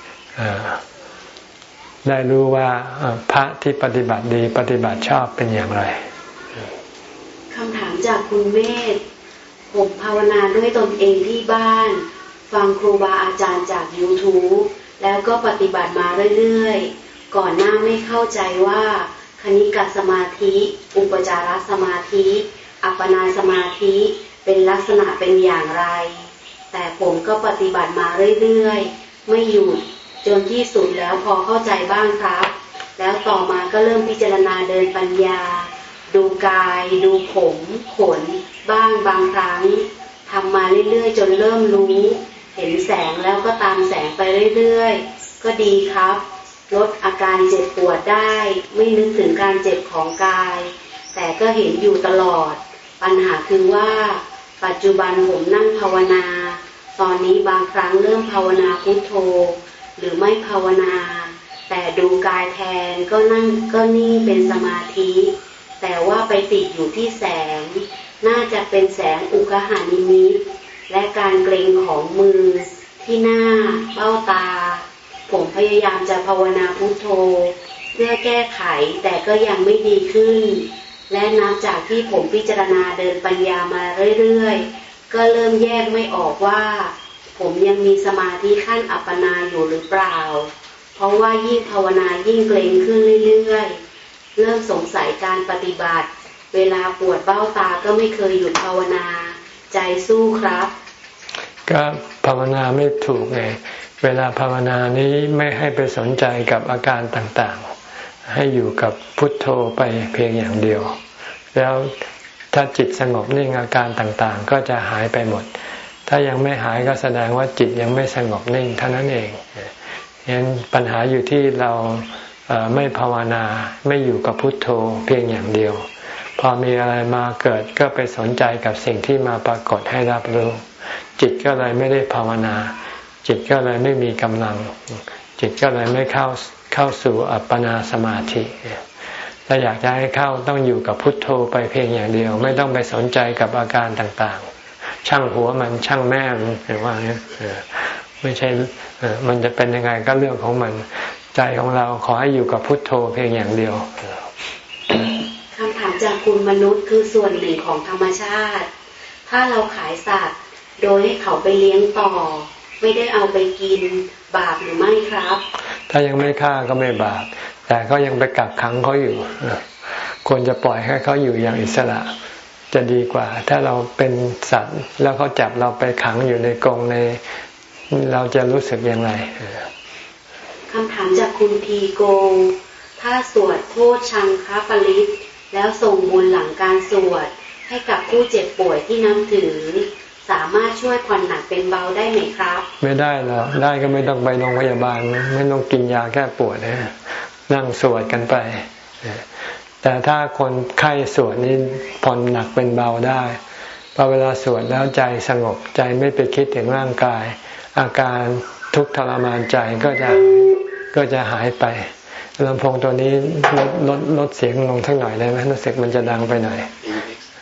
ได้รู้ว่าพระที่ปฏิบัติดีปฏิบัติชอบเป็นอย่างไรคำถามจากคุณเมธผมภาวนาด้วยตนเองที่บ้านฟังครูบาอาจารย์จาก YouTube แล้วก็ปฏิบัติมาเรื่อยๆก่อนหน้าไม่เข้าใจว่าคณิกะสมาธิอุปจารสมาธิอัปปนาสมาธิเป็นลักษณะเป็นอย่างไรแต่ผมก็ปฏิบัติมาเรื่อยๆไม่หยุดจนที่สุดแล้วพอเข้าใจบ้างครับแล้วต่อมาก็เริ่มพิจารณาเดินปัญญาดูกายดูผมขนบ้างบางครั้งทำมาเรื่อยๆจนเริ่มรู้เห็นแสงแล้วก็ตามแสงไปเรื่อยๆก็ดีครับลดอาการเจ็บปวดได้ไม่นึกถึงการเจ็บของกายแต่ก็เห็นอยู่ตลอดปัญหาคือว่าปัจจุบันผมนั่งภาวนาตอนนี้บางครั้งเริ่มภาวนาพุทโธหรือไม่ภาวนาแต่ดูกายแทนก็นั่งก็นิ่งเป็นสมาธิแต่ว่าไปติดอยู่ที่แสงน่าจะเป็นแสงอุกหานิมิตและการเกร็งของมือที่หน้าเบ้าตาผมพยายามจะภาวนาพุทโธเพื่อแก้ไขแต่ก็ยังไม่ดีขึ้นและนับจากที่ผมพิจารณาเดินปัญญามาเรื่อยๆก็เริ่มแยกไม่ออกว่าผมยังมีสมาธิขั้นอัปปนาอยู่หรือเปล่าเพราะว่ายิ่งภาวนายิ่งเกร็งขึ้นเรื่อยๆเริ่มสงสัยการปฏิบัติเวลาปวดเบ้าตาก็ไม่เคยหยุดภาวนาใจสู้ครับก็ภาวนาไม่ถูกไงเวลาภาวนานี้ไม่ให้ไปสนใจกับอาการต่างๆให้อยู่กับพุทโธไปเพียงอย่างเดียวแล้วถ้าจิตสงบนิ่งอาการต่างๆก็จะหายไปหมดถ้ายังไม่หายก็แสดงว่าจิตยังไม่สงบนิ่งเท่านั้นเองฉะนั้นปัญหาอยู่ที่เราไม่ภาวนาไม่อยู่กับพุทโธเพียงอย่างเดียวพอมีอะไรมาเกิดก็ไปสนใจกับสิ่งที่มาปรากฏให้รับรู้จิตก็เลยไม่ได้ภาวนาจิตก็เลยไม่มีกำลังจิตก็เลยไม่เข้าเข้าสู่อัปปนาสมาธิถ้าอยากจะให้เข้าต้องอยู่กับพุทโธไปเพียงอย่างเดียวไม่ต้องไปสนใจกับอาการต่างๆช่างหัวมันช่างแม่มันเห็นว่าเนี่ยไม่ใช่มันจะเป็นยังไงก็เรื่องของมันใจของเราขอให้อยู่กับพุทโธเพียงอย่างเดียวคำถามจากคุณมนุษย์คือส่วนหนึ่งของธรรมชาติถ้าเราขายสัตว์โดยให้เขาไปเลี้ยงต่อไม่ได้เอาไปกินบาปหรือไม่ครับถ้ายังไม่ฆ่าก็ไม่บาปแต่ก็ยังไปกักขังเขาอยู่ควรจะปล่อยให้เขาอยู่อย่างอิสระจะดีกว่าถ้าเราเป็นสัตว์แล้วเขาจับเราไปขังอยู่ในกรงในเราจะรู้สึกยังไงคำถามจากคุณทีโกถ้าสวดโทษชังคปริตแล้วส่งบุญหลังการสวดให้กับผู้เจ็บป่วยที่นับถือสามารถช่วยผ่อนหนักเป็นเบาได้ไหมครับไม่ได้หรอกได้ก็ไม่ต้องไปโรงพยาบาลไม่ต้องกินยาแก้ปวดนะนั่งสวดกันไปแต่ถ้าคนไข้สวดนี้ผ่อนหนักเป็นเบาได้พอเวลาสวดแล้วใจสงบใจไม่ไปคิดถึงร่างกายอาการทุกข์ทรมานใจก็จะก็จะหายไปลำโพงตัวนี้ลดลดลดเสียงลงสักหน่อยได้ไหมรู้สึกมันจะดังไปหน่อย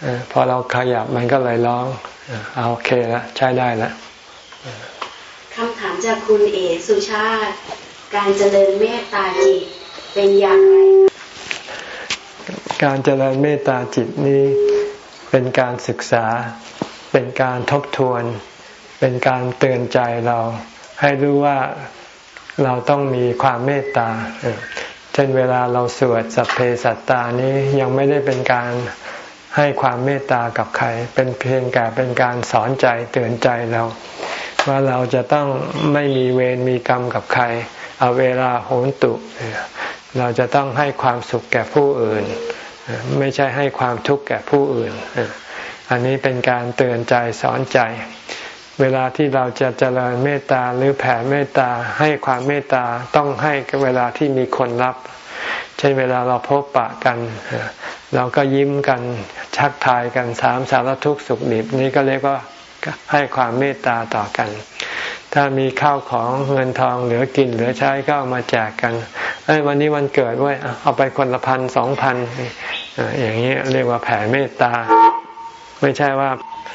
พอเราขยับมันก็เลยร้องเอาโอเคแล้วใช้ได้แล้วคำถามจากคุณเอสุชาติการเจริญเมตตาจิตเป็นอย่างไรการเจริญเมตตาจิตนี้เป็นการศึกษาเป็นการทบทวนเป็นการเตือนใจเราให้รู้ว่าเราต้องมีความเมตตาเช่นเวลาเราสวดสัพเพสัตตานี้ยังไม่ได้เป็นการให้ความเมตตากับใครเป็นเพียงแต่เป็นการสอนใจเตือนใจเราว่าเราจะต้องไม่มีเวรมีกรรมกับใครเอาเวลาโหนตุเราจะต้องให้ความสุขแก่ผู้อื่นไม่ใช่ให้ความทุกข์แก่ผู้อื่นอันนี้เป็นการเตือนใจสอนใจเวลาที่เราจะเจริญเมตตาหรือแผ่เมตตาให้ความเมตตาต้องให้เวลาที่มีคนรับเช่นเวลาเราพบปะกันเราก็ยิ้มกันชักทายกันสามสารทุกข์สุขดิบนี้ก็เรียกว่าให้ความเมตตาต่อกันถ้ามีข้าวของเงินทองเหลือกินเหลือใช้ก็เอามาแจกกันเอ้ยวันนี้วันเกิดเว้ยเอาไปคนละพันสองพันอย่างนี้เรียกว่าแผ่เมตตาไม่ใช่ว่า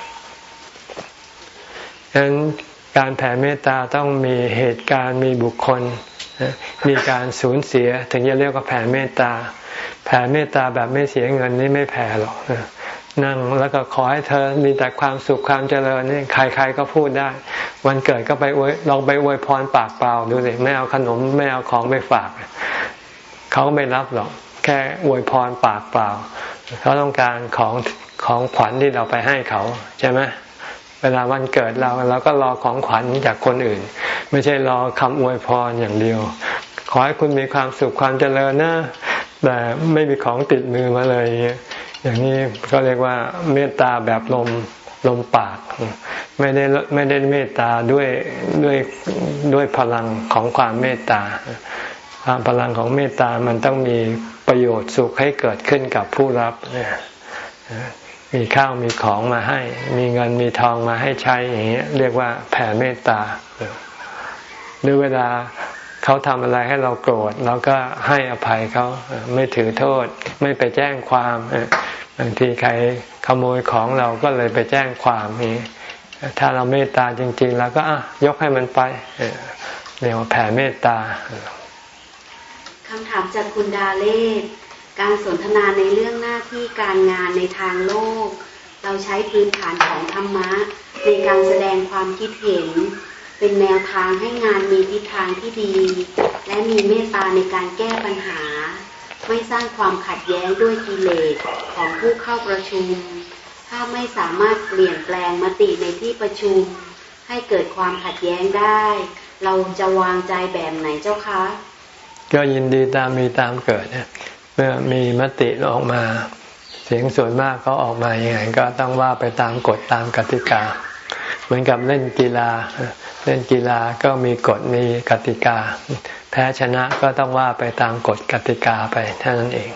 ฉะนั้นการแผ่เมตตาต้องมีเหตุการณ์มีบุคคลมีการสูญเสียถึงจะเรียกว่าแผ่เมตตาแผ่เมตตาแบบไม่เสียเงินนี่ไม่แผ่หรอกนั่งแล้วก็ขอให้เธอมีแต่ความสุขความเจริญนี่ใครๆก็พูดได้วันเกิดก็ไปอวยลองไปอวยพรปากเปล่าดูสิไม่เอาขนมไม่เอาของไปฝากเขาก็ไม่รับหรอกแค่อวยพรปากเปล่าเขาต้องการของของขวัญที่เราไปให้เขาใช่ไหมเวลาวันเกิดเราเราก็รอของขวัญจากคนอื่นไม่ใช่รอคำอวยพรอย่างเดียวขอให้คุณมีความสุขความเจริญนะแต่ไม่มีของติดมือมาเลยอย่างนี้ก็เรียกว่าเมตตาแบบลมลมปากไม่ได้ไม่ได้เมตตาด้วยด้วยด้วยพลังของความเมตตาความพลังของเมตตามันต้องมีประโยชน์สุขให้เกิดขึ้นกับผู้รับมีข้าวมีของมาให้มีเงินมีทองมาให้ใช้อย่างนี้เรียกว่าแผ่เมตตาหรือเวลาเขาทำอะไรให้เราโกรธเราก็ให้อภัยเขาไม่ถือโทษไม่ไปแจ้งความบางทีใครขโมยของเราก็เลยไปแจ้งความนี้ถ้าเราเมตตาจริงๆแล้วก็ยกให้มันไปเรียกว่าแผ่เมตตาคำถามจากคุณดาเล่การสนทนาในเรื่องหน้าที่การงานในทางโลกเราใช้พื้นฐานของธรรมะในการแสดงความคิดเห็นเป็นแนวทางให้งานมีทิศทางที่ดีและมีเมตตาในการแก้ปัญหาไม่สร้างความขัดแย้งด้วยกิเลสของผู้เข้าประชุมถ้าไม่สามารถเปลี่ยนแปลงมติในที่ประชุมให้เกิดความขัดแย้งได้เราจะวางใจแบบไหนเจ้าคะก็ยินดีตามมีตามเกิดเมื่อมีมติออกมาเสียงส่วนมากก็ออกมาอย่างไรก็ต้องว่าไปตามกฎตามกติกาเหมือนกับเล่นกีฬาเล่นกีฬาก็มีกฎมีกติกาแพ้ชนะก็ต้องว่าไปตามกฎกติกาไปเท่านั้นเอง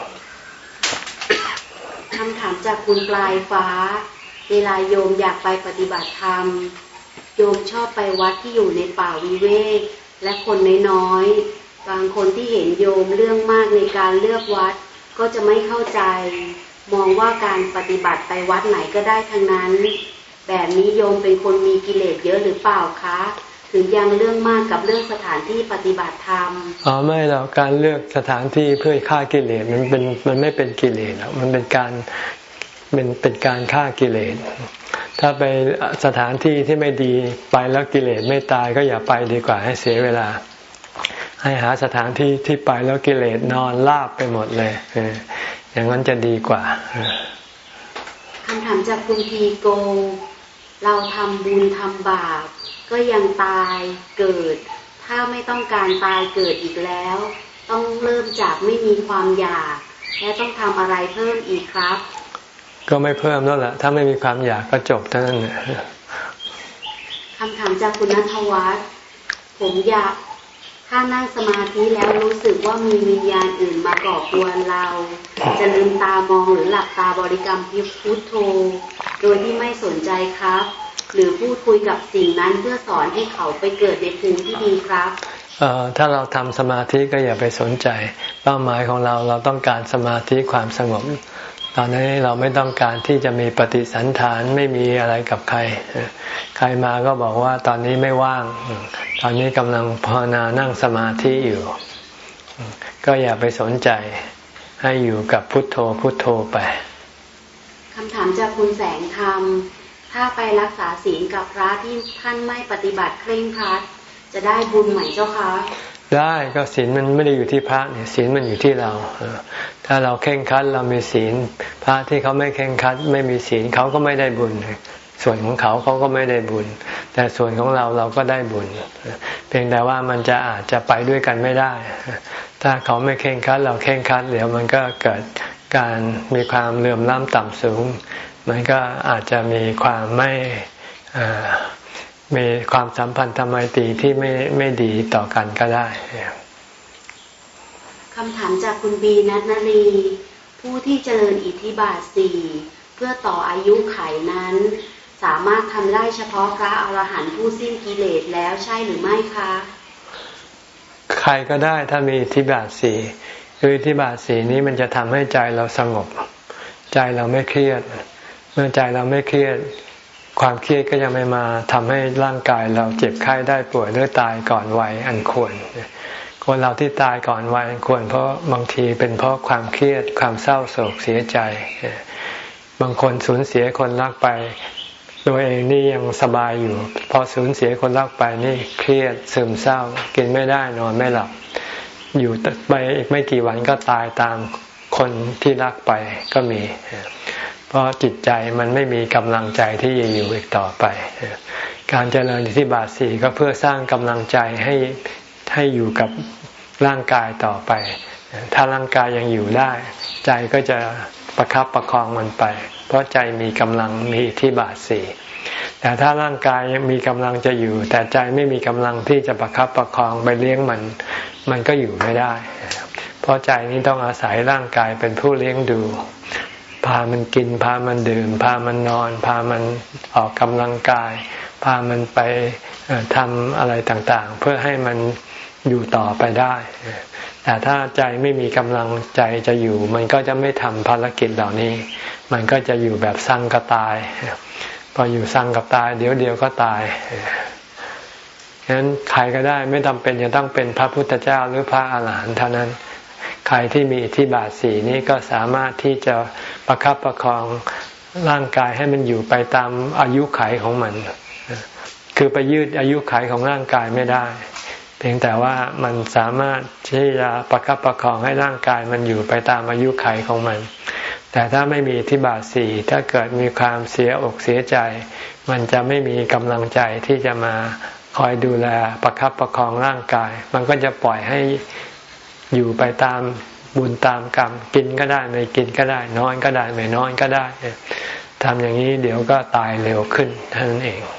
คำถามจากคุณปลายฟ้าเวลาโยมอยากไปปฏิบัติธรรมโยมชอบไปวัดที่อยู่ในป่าวิเวกและคนน้อยๆบางคนที่เห็นโยมเรื่องมากในการเลือกวัดก็จะไม่เข้าใจมองว่าการปฏิบัติไปวัดไหนก็ได้ทั้งนั้นแบบนี้โยมเป็นคนมีกิเลสเยอะหรือเปล่าคะถึงยังเรื่องมากกับเรื่องสถานที่ปฏิบัติธรรมอ๋อไม่หรอกการเลือกสถานที่เพื่อฆ่ากิเลสมันเป็นมันไม่เป็นกิเลสหรอกมันเป็นการเป็นเป็นการฆ่ากิเลสถ้าไปสถานที่ที่ไม่ดีไปแล้วกิเลสไม่ตายก็อย่าไปดีกว่าให้เสียเวลาให้หาสถานที่ที่ไปแล้วกิเลสนอนราบไปหมดเลยอย่างนั้นจะดีกว่าคำถามจากคุณพีโกเราทำบุญทำบาปก็ยังตายเกิดถ้าไม่ต้องการตายเกิดอีกแล้วต้องเริ่มจากไม่มีความอยากและต้องทำอะไรเพิ่มอีกครับก็ไม่เพิ่มแล้วแหละถ้าไม่มีความอยากก็จบเท่านั้นแหละคำถามจากคุณณัฐวัฒน์ผมอยากถ้านั่งสมาธิแล้วรู้สึกว่ามีวิญญาณอื่นมาก่อกวนเราจะลืมตามองหรือหลับตาบริกรรมพุทโธโดยที่ไม่สนใจครับหรือพูดคุยกับสิ่งนั้นเพื่อสอนให้เขาไปเกิดในภูมิที่ดีครับเอ่อถ้าเราทำสมาธิก็อย่าไปสนใจเป้าหมายของเราเราต้องการสมาธิความสงบตอนนี้เราไม่ต้องการที่จะมีปฏิสันถานไม่มีอะไรกับใครใครมาก็บอกว่าตอนนี้ไม่ว่างตอนนี้กำลังภาวนานั่งสมาธิอยู่ก็อย่าไปสนใจให้อยู่กับพุทโธพุทโธไปคำถามจากคุณแสงธรรมถ้าไปรักษาศีลกับพระที่ท่านไม่ปฏิบัติเคร่งครัดจะได้บุญไหมเจ้าคะได้ก็ศีลมันไม่ได้อยู่ที่พระเนี่ยศีลมันอยู่ที่เราถ้าเราเคร่งครัดเรามีศีลพระที่เขาไม่เคร่งครัดไม่มีศีลเขาก็ไม่ได้บุญส่วนของเขาเขาก็ไม่ได้บุญแต่ส่วนของเราเราก็ได้บุญเพียงแต่ว่ามันจะอาจจะไปด้วยกันไม่ได้ถ้าเขาไม่เคร่งครัดเราเคร่งครัดเดี๋ยวมันก็เกิดการมีความเหลื่อมล้ำต่ำสูงมันก็อาจจะมีความไม่มีความสัมพันธไมตรีที่ไม่ไม่ดีต่อกันก็ได้คำถามจากคุณบีนัทนาลีผู้ที่เจริญอิทธิบาทสี่เพื่อต่ออายุไขนั้นสามารถทำได้เฉพาะพระอรหันต์ผู้สิ้นกิเลสแล้วใช่หรือไม่คะใครก็ได้ถ้ามีอิทธิบาทสี่คืออิทธิบาทสี่นี้มันจะทำให้ใจเราสงบใจเราไม่เครียดเมื่อใจเราไม่เครียดความเครียดก็ยังไม่มาทำให้ร่างกายเราเจ็บไข้ได้ป่วยหรือตายก่อนวัยอันควรคนเราที่ตายก่อนวัยอันควรเพราะบางทีเป็นเพราะความเครียดความเศร้าโศกเสียใจบางคนสูญเสียคนรักไปตัวเองนี่ยังสบายอยู่พอสูญเสียคนรักไปนี่เครียดซึมเศร้ากินไม่ได้นอนไม่หลับอยู่ไปอีกไม่กี่วันก็ตายตามคนที่รักไปก็มีเพราะจิตใจมันไม่มีกำลังใจที่จะอยู่อีกต่อไปการเจริญอิทธิบาทสี่ก็เพื่อสร้างกำลังใจให้ให้อยู่กับร่างกายต่อไปถ้าร่างกายยังอยู่ได้ใจก็จะประคับประคองมันไปเพราะใจมีกำลังมีอิทธิบาทสี่แต่ถ้าร่างกายมีกำลังจะอยู่แต่ใจไม่มีกำลังที่จะประคับประคองไปเลี้ยงมันมันก็อยู่ไม่ได้เพราะใจนี้ต้องอาศัยร่างกายเป็นผู้เลี้ยงดูพามันกินพามันดื่มพามันนอนพามันออกกำลังกายพามันไปทำอะไรต่างๆเพื่อให้มันอยู่ต่อไปได้แต่ถ้าใจไม่มีกำลังใจจะอยู่มันก็จะไม่ทำภารกิจเหล่านี้มันก็จะอยู่แบบสั่งกับตายพออยู่สั่งกับตายเดี๋ยวเดียวก็ตายฉะนั้นใครก็ได้ไม่จำเป็นจะต้องเป็นพระพุทธเจ้าหรือพระอาหารหันต์เท่านั้นใครที่มีอิทธิบาทสี่นี้ก็สามารถที่จะประคับประคองร่างกายให้มันอยู่ไปตามอายุขัยของมันคือไปยืดอายุขัยของร่างกายไม่ได้เพียงแต่ว่ามันสามารถที่จะประคับประคองให้ร่างกายมันอยู่ไปตามอายุขัยของมันแต่ถ้าไม่มีอิทธิบาทสี่ถ้าเกิดมีความเสียอกเสียใจมันจะไม่มีกำลังใจที่จะมาคอยดูแลประคับประคองร่างกายมันก็จะปล่อยให้อยู่ไปตามบุญตามกรรมกินก็ได้ไม่กินก็ได้นอนก็ได้ไม่นอนก็ได้ทำอย่างนี้เดี๋ยวก็ตายเร็วขึ้นเท่านั้นเอง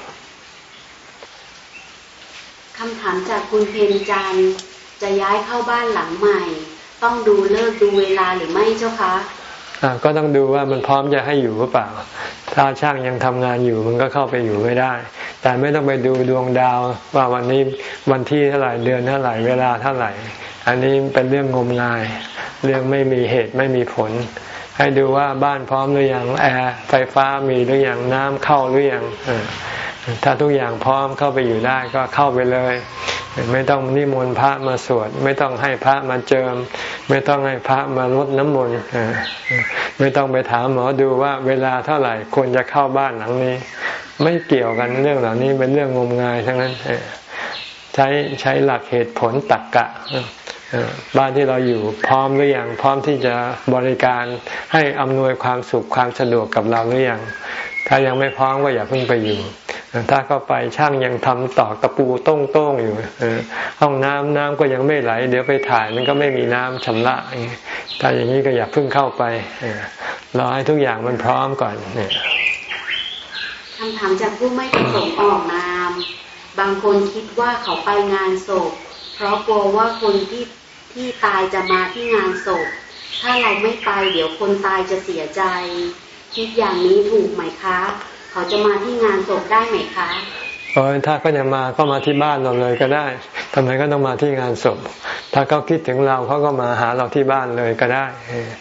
คำถามจากคุณเพญจันทร์จะย้ายเข้าบ้านหลังใหม่ต้องดูฤกษ์ดูเวลาหรือไม่เจ้าคะอ่าก็ต้องดูว่ามันพร้อมจะให้อยู่หรือเปล่าถ้าช่างยังทำงานอยู่มันก็เข้าไปอยู่ไม่ได้แต่ไม่ต้องไปดูดวงดาวว่าวันนี้วันที่เท่าไหร่เดือนเท่าไหร่เวลาเท่าไหร่อันนี้เป็นเรื่องงมงายเรื่องไม่มีเหตุไม่มีผลให้ดูว่าบ้านพร้อมหรือยังแอร์ไฟฟ้ามีหรือยังน้ำเข้าหรือยังถ้าทุกอย่างพร้อมเข้าไปอยู่ได้ก็เข้าไปเลยไม่ต้องนิมนต์พระมาสวดไม่ต้องให้พระมาเจิมไม่ต้องให้พระมารดน้ำมนต์ไม่ต้องไปถามหมอดูว่าเวลาเท่าไหร่ควรจะเข้าบ้านหลังนี้ไม่เกี่ยวกันเรื่องเหล่านี้เป็นเรื่องงมงายทั้งนั้นใช้ใช้หลักเหตุผลตรรกะบ้านที่เราอยู่พร้อมหรือยังพร้อมที่จะบริการให้อำนวยความสุขความสะดวกกับเราหรือยังถ้ายังไม่พร้อมก็อย่าเพิ่งไปอยู่ถ้าเข้าไปช่างยังทำตอกตะปูโต้งๆอยู่ห้องน้ำน้ำก็ยังไม่ไหลเดี๋ยวไปถ่ายมันก็ไม่มีน้ำชำระถ้าอย่างนี้ก็อย่าเพิ่งเข้าไปรอให้ทุกอย่างมันพร้อมก่อนเนี่ยคำถามจากผู้ไม่ประสงค์ออกนามบางคนคิดว่าเขาไปงานศพเพราะกลัวว่าคนที่ที่ตายจะมาที่งานศพถ้าเราไม่ไปเดี๋ยวคนตายจะเสียใจคิดอย่างนี้ถูกไหมคะเขาจะมาที่งานศพได้ไหมคะเออถ้าเขาจะมาก็มาที่บ้านเราเลยก็ได้ทำไมก็ต้องมาที่งานศพถ้าเขาคิดถึงเราเขาก็มาหาเราที่บ้านเลยก็ได้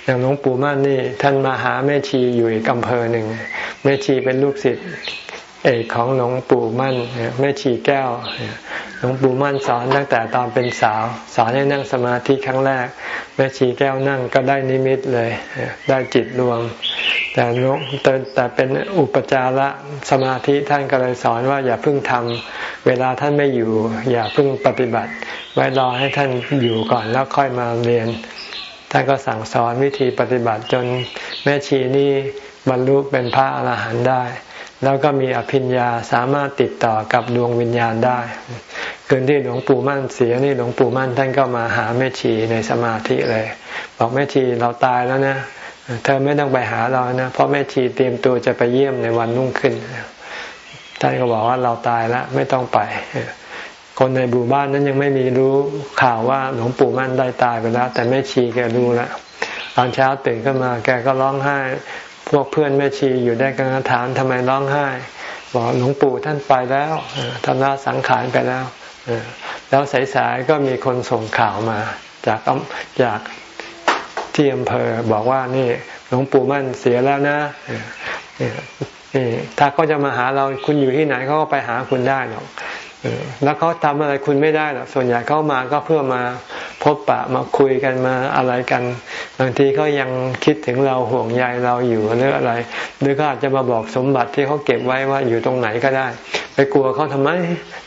อย่างหลวงปู่มั่นนี่ท่านมาหาแม่ชีอยู่อีกอำเภอหนึ่งแม่ชีเป็นลูกศิษย์เอกของหลวงปู่มั่นแม่ชีแก้วหลวงปู่มั่นสอนตั้งแต่ตอนเป็นสาวสอนให้นั่งสมาธิครั้งแรกแม่ชีแก้วนั่งก็ได้นิมิตเลยได้จิตรวมแต่แต่เป็นอุปจารสมาธิท่านก็เลยสอนว่าอย่าเพิ่งทำเวลาท่านไม่อยู่อย่าเพิ่งปฏิบัติไว้รอให้ท่านอยู่ก่อนแล้วค่อยมาเรียนท่านก็สั่งสอนวิธีปฏิบัติจนแม่ชีนี่บรรลุเป็นพระอรหันต์ได้แล้วก็มีอภิญญาสามารถติดต่อกับดวงวิญญาณได้คืนที่หลวงปู่มั่นเสียนี่หลวงปู่มั่นท่านก็มาหาแม่ชีในสมาธิเลยบอกแม่ชีเราตายแล้วนะเธอไม่ต้องไปหาเรานะเพราะแม่ชีเตรียมตัวจะไปเยี่ยมในวันรุ่งขึ้นท่านก็บอกว่าเราตายแล้วไม่ต้องไปคนในหมู่บ้านนั้นยังไม่มีรู้ข่าวว่าหลวงปู่มั่นได้ตายไปแล้วแต่แม่ชีแกรู้แล้วตอนเช้าตื่นขึ้นมาแกก็ร้องไห้พวกเพื่อนแม่ชีอยู่ได้กันถามทำไมร้องไห้บอกหลวงปู่ท่านไปแล้วท่านละสังขารไปแล้วแล้วสายๆก็มีคนส่งข่าวมาจากจากที่อำเภอบอกว่านี่หลวงปู่มั่นเสียแล้วนะนี่ถ้าเขาจะมาหาเราคุณอยู่ที่ไหนเขาก็ไปหาคุณได้หรอกแล้วเขาทำอะไรคุณไม่ได้หรอกส่วนใหญ่เขามาก็เพื่อมาพบปะมาคุยกันมาอะไรกันบางทีเขายังคิดถึงเราห่วงใยเราอยู่หรืออะไรหรือเขาอาจจะมาบอกสมบัติที่เขาเก็บไว้ว่าอยู่ตรงไหนก็ได้ไปกลัวเขาทำไม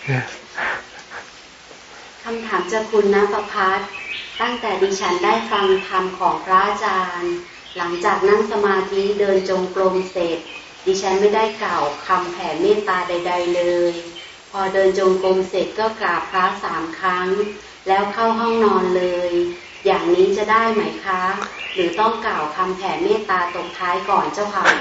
คำถามจากคุณณประภัสตั้งแต่ดิฉันได้ฟังธรรมของพระอาจารย์หลังจากนั่งสมาธิเดินจงกรมเสร็จดิฉันไม่ได้กล่าวคำแผ่เมตตาใดๆเลยพอเดินจงกรมเสร็จก็กราบพระสามครั้งแล้วเข้าห้องนอนเลยอย่างนี้จะได้ไหมคะหรือต้องกล่าวคำแผ่เมตตาตรงท้ายก่อนเจ้าค่ะ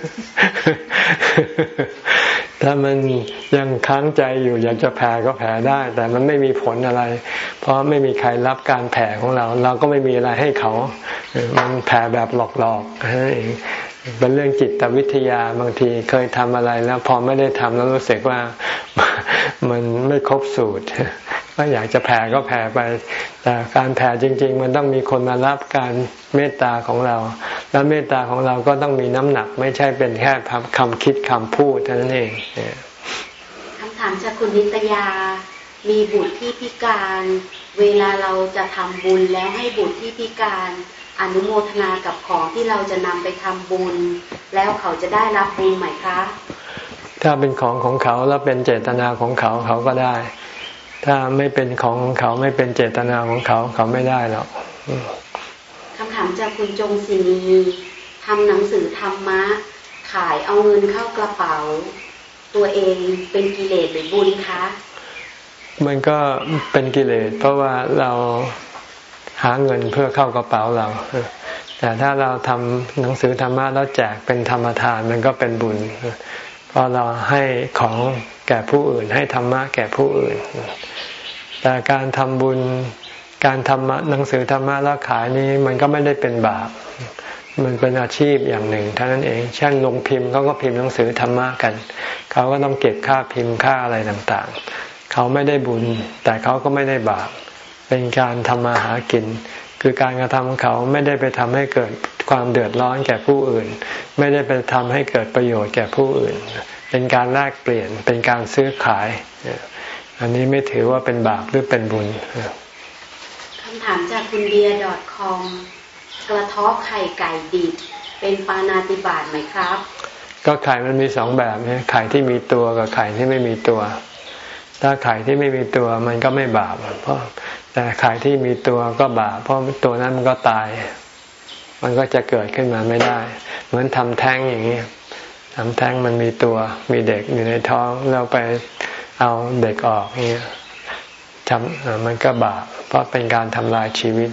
ถ้ามันยังค้างใจอยู่อยากจะแผ่ก็แผ่ได้แต่มันไม่มีผลอะไรเพราะไม่มีใครรับการแผ่ของเราเราก็ไม่มีอะไรให้เขามันแผ่แบบหลอกๆนั่นเองเป็นเรื่องจิตวิทยาบางทีเคยทำอะไรแล้วพอไม่ได้ทำแล้วรู้สึกว่ามันไม่ครบสูตรก็อยากจะแผ่ก็แผ่ไปแต่การแผ่จริงๆมันต้องมีคนมารับการเมตตาของเราและเมตตาของเราก็ต้องมีน้ำหนักไม่ใช่เป็นแค่คำคิดคำพูดเท่านั้นเองคำถามจากคุณนิตยามีบุตรที่พิการเวลาเราจะทำบุญแล้วให้บุตรที่พิการอนุโมทนากับของที่เราจะนำไปทำบุญแล้วเขาจะได้รับบุญไหมคะถ้าเป็นของของเขาแล้วเป็นเจตนาของเขาเขาก็ได้ถ้าไม่เป็นของของเขาไม่เป็นเจตนาของเขาเขาไม่ได้หรอกคำถามจากคุณจงศินีทำหนังสือธรรมะขายเอาเงินเข้ากระเป๋าตัวเองเป็นกิเลสหรือบุญคะมันก็เป็นกิเลสเพราะว่าเราหาเงินเพื่อเข้ากระเป๋าเราแต่ถ้าเราทำหนังสือธรรมะแล้วแจกเป็นธรรมทานมันก็เป็นบุญเพราะเราให้ของแก่ผู้อื่นให้ธรรมะแก่ผู้อื่นแต่การทำบุญการทำหนังสือธรรมะแล้วขายนี้มันก็ไม่ได้เป็นบาปมันเป็นอาชีพอย่างหนึ่งเท่านั้นเองเช่นลงพิมพ์เขาก็พิมพ์หนังสือธรรมะกันเขาก็ต้องเก็บค่าพิมพ์ค่าอะไรต่างๆเขาไม่ได้บุญแต่เขาก็ไม่ได้บาปเป็นการทำมาหากินคือการกระทำของเขาไม่ได้ไปทำให้เกิดความเดือดร้อนแก่ผู้อื่นไม่ได้ไปทำให้เกิดประโยชน์แก่ผู้อื่นเป็นการแลกเปลี่ยนเป็นการซื้อขายอันนี้ไม่ถือว่าเป็นบาปหรือเป็นบุญคำถามจากคุณเบียร์ .com กระเทาะไข่ไก่ดิบเป็นปาณาติบาตไหมครับก็ไข่มันมีสองแบบนะไข่ที่มีตัวกับไข่ที่ไม่มีตัวถ้าไข่ที่ไม่มีตัวมันก็ไม่บาปเพราะแต่ไข่ที่มีตัวก็บาปเพราะตัวนั้นมันก็ตายมันก็จะเกิดขึ้นมาไม่ได้เหมือนทำแท้งอย่างนี้ทำแท้งมันมีตัวมีเด็กอยู่ในท้องแล้วไปเอาเด็กออกนี่ทำมันก็บาปเพราะเป็นการทำลายชีวิต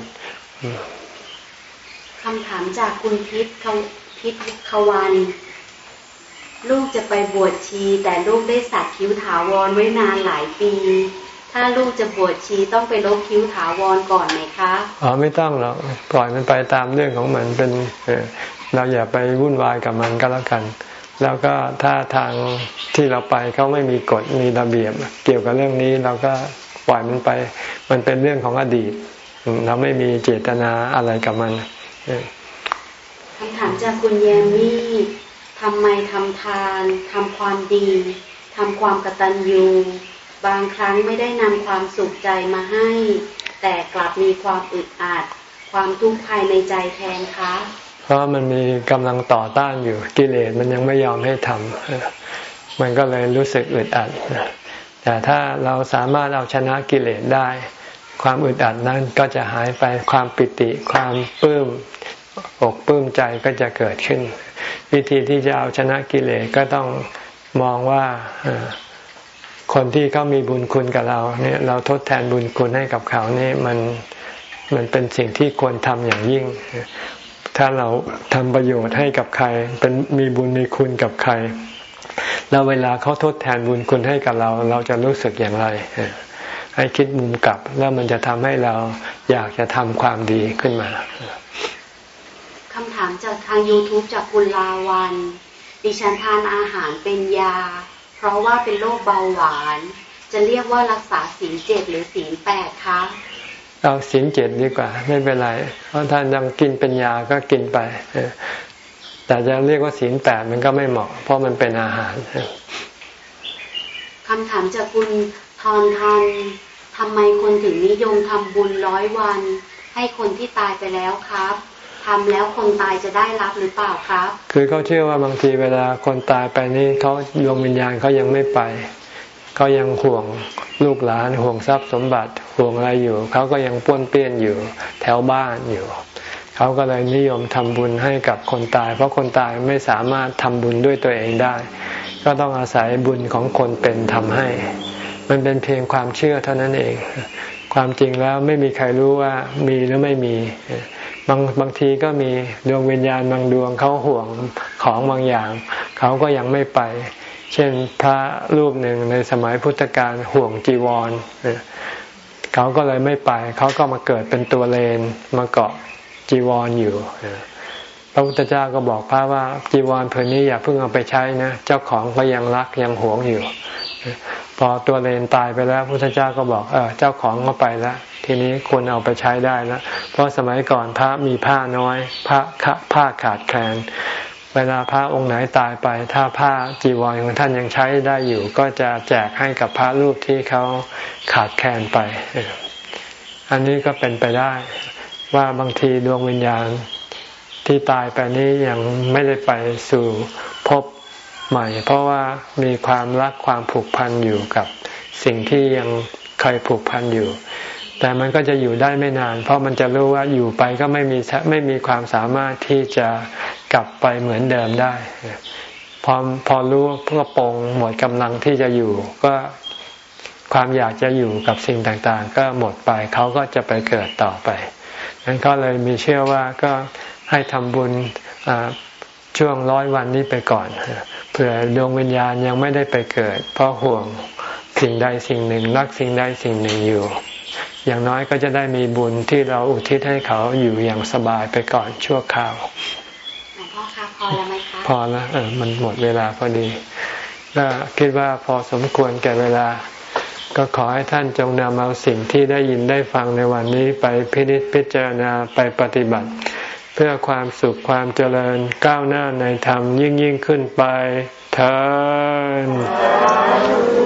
คำถามจากคุณพิษพิษขวันลูกจะไปบวชชีแต่ลูกได้สักคิ้วถาวรไว้นานหลายปีถ้าลูกจะบวชชีต้องไปลบคิ้วถาวรก่อนไหมคะอ๋อไม่ต้องหรอกปล่อยมันไปตามเรื่องของมันเป็นเราอย่าไปวุ่นวายกับมันก็แล้วกันแล้วก็ถ้าทางที่เราไปเขาไม่มีกฎมีระเบียบเกี่ยวกับเรื่องนี้เราก็ปล่อยมันไปมันเป็นเรื่องของอดีตเราไม่มีเจตนาอะไรกับมันคำถามจากคุณแยมมี่ทำไมทำทานทำความดีทำความกตัญญูบางครั้งไม่ได้นำความสุขใจมาให้แต่กลับมีความอึดอัดความทุกข์ภายในใจแทนคะเพราะมันมีกำลังต่อต้านอยู่กิเลสมันยังไม่ยอมให้ทำมันก็เลยรู้สึกอึดอัดแต่ถ้าเราสามารถเอาชนะกิเลสได้ความอึดอัดนั้นก็จะหายไปความปิติความปลื้มอกปลื้มใจก็จะเกิดขึ้นวิธีที่จะเอาชนะกิเลสก็ต้องมองว่าคนที่เขามีบุญคุณกับเราเนี่ยเราทดแทนบุญคุณให้กับเขานี่มันมันเป็นสิ่งที่ควรทำอย่างยิ่งถ้าเราทำประโยชน์ให้กับใครเป็นมีบุญมีคุณกับใครแล้วเวลาเขาทดแทนบุญคุณให้กับเราเราจะรู้สึกอย่างไรให้คิดมุมกลับแล้วมันจะทำให้เราอยากจะทำความดีขึ้นมาคำถามจากทาง YouTube จากคุณลาวันดิฉันทานอาหารเป็นยาเพราะว่าเป็นโรคเบาหวานจะเรียกว่ารักษาศีลเจ็ดหรือศีลแปดคะเอาศีลเจ็ดดีกว่าไม่เป็นไรเพราะท่านยังกินเป็นยาก็กินไปแต่จะเรียกว่าศีลแปดมันก็ไม่เหมาะเพราะมันเป็นอาหารคำถามจากคุณทอนทันทำไมคนถึงนิยมทำบุญร้อยวันให้คนที่ตายไปแล้วครับทำแล้วคนตายจะได้รับหรือเปล่าครับคือเขาเชื่อว่าบางทีเวลาคนตายไปนี่เขาดวงวิญญาณเขายังไม่ไปเขายังห่วงลูกหลานห่วงทรัพย์สมบัติห่วงอะไรอยู่เขาก็ยังป้วนเปี้ยนอยู่แถวบ้านอยู่เขาก็เลยนิยมทำบุญให้กับคนตายเพราะคนตายไม่สามารถทำบุญด้วยตัวเองได้ก็ต้องอาศัยบุญของคนเป็นทำให้มันเป็นเพียงความเชื่อเท่านั้นเองความจริงแล้วไม่มีใครรู้ว่ามีหรือไม่มีบางบางทีก็มีดวงวิญญาณบางดวงเขาห่วงของบางอย่างเขาก็ยังไม่ไปเช่นพระรูปหนึ่งในสมัยพุทธกาลห่วงจีวรเขาก็เลยไม่ไปเขาก็มาเกิดเป็นตัวเลนมาเกาะจีวรอยู่พระพุทธเจ้าก็บอกพระว่าจีวรผืนนี้อย่าเพิ่งเอาไปใช้นะเจ้าของก็ยังรักยังหวงอยู่พอตัวเลนตายไปแล้วพระพุทธเจ้าก็บอกเออเจ้าของก็ไปแล้วทีนี้ควรเอาไปใช้ได้แล้วเพราะสมัยก่อนพระมีผ้าน้อยผ้าผ้าขาดแคลนเวลาพระองค์ไหนตายไปถ้าผ้าจีวรของท่านยังใช้ได้อยู่ก็จะแจกให้กับพระรูปที่เขาขาดแคลนไปอันนี้ก็เป็นไปได้ว่าบางทีดวงวิญญาณที่ตายไปนี้ยังไม่ได้ไปสู่ภพใหม่เพราะว่ามีความรักความผูกพันอยู่กับสิ่งที่ยังเคยผูกพันอยู่แต่มันก็จะอยู่ได้ไม่นานเพราะมันจะรู้ว่าอยู่ไปก็ไม่มีไม่มีความสามารถที่จะกลับไปเหมือนเดิมได้พอพอรู้เพื่อปรงหมดกำลังที่จะอยู่ก็ความอยากจะอยู่กับสิ่งต่างๆก็หมดไปเขาก็จะไปเกิดต่อไปนั้นก็เลยมีเชื่อว่าก็ให้ทำบุญช่วงร้อยวันนี้ไปก่อนเผื่อดวงวิญญาณยังไม่ได้ไปเกิดเพราะห่วงสิ่งใดสิ่งหนึ่งรักสิ่งใดสิ่งหนึ่งอยู่อย่างน้อยก็จะได้มีบุญที่เราอุทิศให้เขาอยู่อย่างสบายไปก่อนชั่วคราวหลวงพ่อคะพอแล้วไหมคะพอแล้วเออมันหมดเวลาพอดีก็คิดว่าพอสมควรแก่เวลาก็ขอให้ท่านจงนำเอาสิ่งที่ได้ยินได้ฟังในวันนี้ไปพินิจพิจารณาไปปฏิบัติเพื่อความสุขความเจริญก้าวหน้าในธรรมยิ่งยิ่งขึ้นไปเถิด